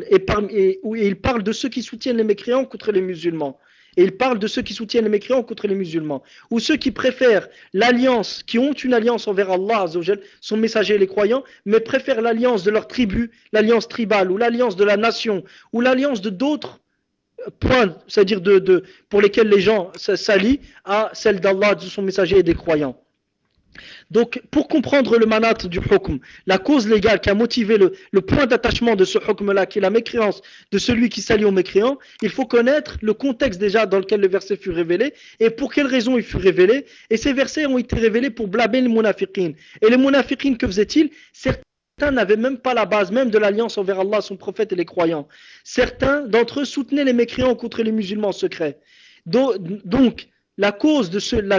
il parle de ceux qui soutiennent les mécréants contre les musulmans. Et il parle de ceux qui soutiennent les mécréants contre les musulmans. Ou ceux qui préfèrent l'alliance, qui ont une alliance envers Allah, son messager et les croyants, mais préfèrent l'alliance de leur tribu, l'alliance tribale, ou l'alliance de la nation, ou l'alliance de d'autres points, c'est-à-dire pour lesquels les gens s'allient, à celle d'Allah, de son messager et des croyants. Donc, pour comprendre le manat du hukm, la cause légale qui a motivé le point d'attachement de ce hukm-là, qui est la mécréance de celui qui s'allie au mécréant, il faut connaître le contexte déjà dans lequel le verset fut révélé et pour quelles raisons il fut révélé. Et ces versets ont été révélés pour blâmer les munafiqin. Et les munafiqin, que faisaient-ils? Certains n'avaient même pas la base même de l'alliance envers Allah, son prophète et les croyants. Certains d'entre eux soutenaient les mécréants contre les musulmans secrets. Donc, la cause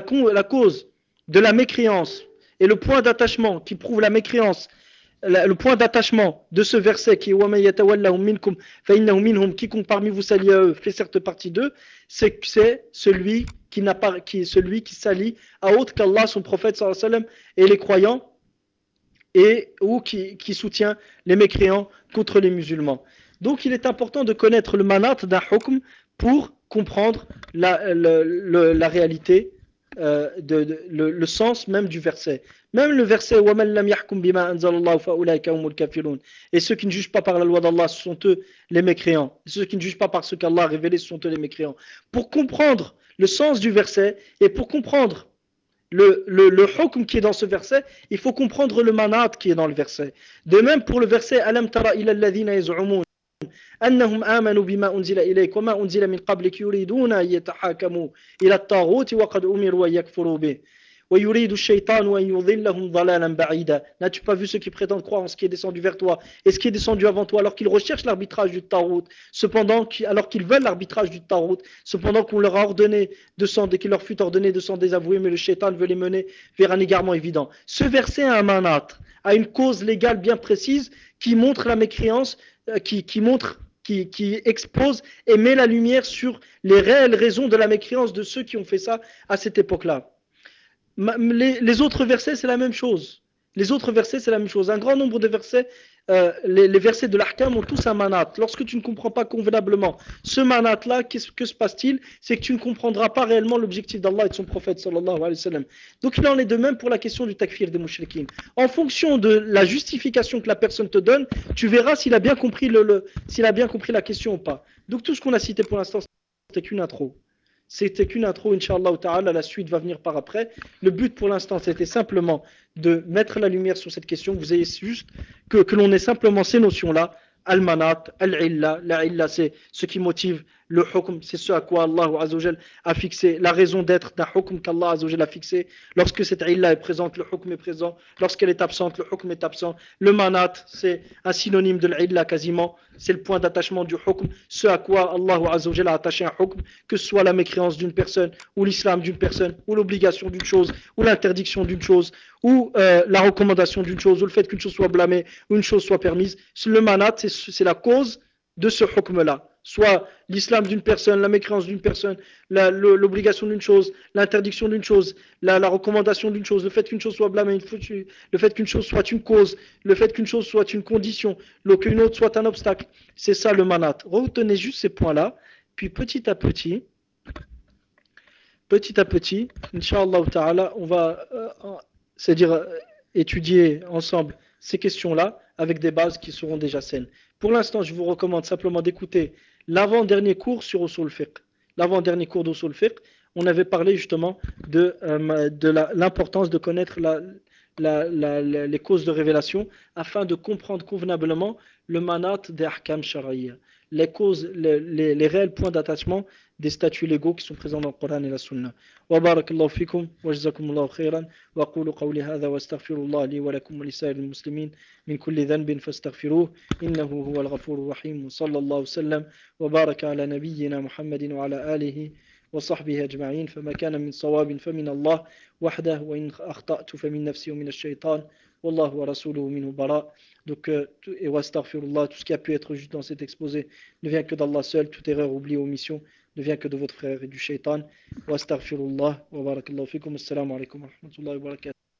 de la mécréance et le point d'attachement qui prouve la mécréance, le point d'attachement de ce verset qui est وَمَن يَتَوَلَّهُم مِّنكُمْ فَإِنَّهُ مِنْهُمْ, quiconque parmi vous s'allie à eux fait certes partie d'eux, c'est celui qui s'allie à autre qu'Allah, son prophète sallallahu alayhi wa sallam, et les croyants, ou qui soutient les mécréants contre les musulmans. Donc il est important de connaître le manat d'un hukm pour comprendre la réalité, le sens même du verset. Même le verset وَمَن لَمْ يَحْكُمْ بِمَا أَنزَلَ اللَّهُ فَأُولَٰئِكَ هُمُ الْكَافِرُونَ. Et ceux qui ne jugent pas par la loi d'Allah, ce sont eux les mécréants. Et ceux qui ne jugent pas par ce qu'Allah a révélé, ce sont eux les mécréants. Pour comprendre le sens du verset et pour comprendre le hukm qui est dans ce verset, il faut comprendre le manat qui est dans le verset. De même pour le verset Alam tara ila alladhina yaz'umun أنهم آمنوا بما أنزل إليك وما أنزل من قبلك يريدون أن يتحاكموا إلى الطاغوت وقد أمروا أن يكفروا به ويريد الشيطان أن يضلهم ضلالا بعيدا. N'as-tu pas vu ceux qui prétendent croire en ce qui est descendu vers toi et ce qui est descendu avant toi, alors qu'ils recherchent l'arbitrage du Tarout, alors qu'ils veulent l'arbitrage du Tarout, cependant qu'on leur a ordonné qu'il leur fut ordonné de s'en désavouer, mais le shaitan veut les mener vers un égarement évident. Ce verset a un manat, a une cause légale bien précise qui montre la mécréance, qui expose et met la lumière sur les réelles raisons de la mécréance de ceux qui ont fait ça à cette époque-là. Les autres versets, c'est la même chose. Un grand nombre de versets, les versets de l'Ahkam ont tous un manat. Lorsque tu ne comprends pas convenablement ce manat-là, que se passe-t-il? C'est que tu ne comprendras pas réellement l'objectif d'Allah et de son prophète, sallallahu alayhi wa sallam. Donc il en est de même pour la question du takfir des mouchriquins. En fonction de la justification que la personne te donne, tu verras s'il a bien compris la question ou pas. Donc tout ce qu'on a cité pour l'instant, c'était qu'une intro. Inch'Allah ta'ala, la suite va venir par après. Le but pour l'instant, c'était simplement de mettre la lumière sur cette question, que vous ayez juste, que l'on ait simplement ces notions-là. Al-manat, al-illa. La illa, c'est ce qui motive le hukm, c'est ce à quoi Allah Azzawajal a fixé, la raison d'être d'un hukm qu'Allah Azzawajal a fixé. Lorsque cette illa est présente, le hukm est présent. Lorsqu'elle est absente, le hukm est absent. Le manat, c'est un synonyme de l'illa quasiment. C'est le point d'attachement du hukm, ce à quoi Allah Azzawajal a attaché un hukm, que ce soit la mécréance d'une personne, ou l'islam d'une personne, ou l'obligation d'une chose, ou l'interdiction d'une chose, ou la recommandation d'une chose, ou le fait qu'une chose soit blâmée, ou une chose soit permise. Le manat, c'est la cause de ce hukm-là. Soit l'islam d'une personne, la mécréance d'une personne, l'obligation d'une chose, l'interdiction d'une chose, la recommandation d'une chose, le fait qu'une chose soit blâmée, le fait qu'une chose soit une cause, le fait qu'une chose soit une condition, qu'une autre soit un obstacle. C'est ça le manat. Retenez juste ces points-là, puis petit à petit, Inch'Allah Ta'ala, on va c'est-à-dire étudier ensemble ces questions-là avec des bases qui seront déjà saines. Pour l'instant, je vous recommande simplement d'écouter l'avant-dernier cours sur Usul Fiqh. L'avant-dernier cours d'Usul Fiqh, on avait parlé justement de l'importance de connaître les causes de révélation afin de comprendre convenablement le manat des ahkam shar'iyya, les causes, les réels points d'attachement des statuts légaux qui sont présents dans le Coran et la Sunna. Wa barakallahu fikum wa jazakumullahu khairan wa qulu qawli hadha wa astaghfirullah li wa lakum wa lisa'il muslimin min kulli dhanbin fastaghfiruh innahu huwal ghafurur rahim. Sallallahu sallam wa baraka ala nabiyyina Muhammadin wa ala alihi وصحبه أجمعين فما كان من صواب فمن الله وحده وإن أخطأت فمن نفسي ومن الشيطان والله ورسوله منه براء. Donc, et wastaghfirullah, tout ce qui a pu être juste dans cet exposé ne vient que d'Allah seul, toute erreur, oubli, omission ne vient que de votre frère et du shaitan. Wastaghfirullah wa barakallahu fikum. Assalamu alaikum wa rahmatullahi wa barakatuh.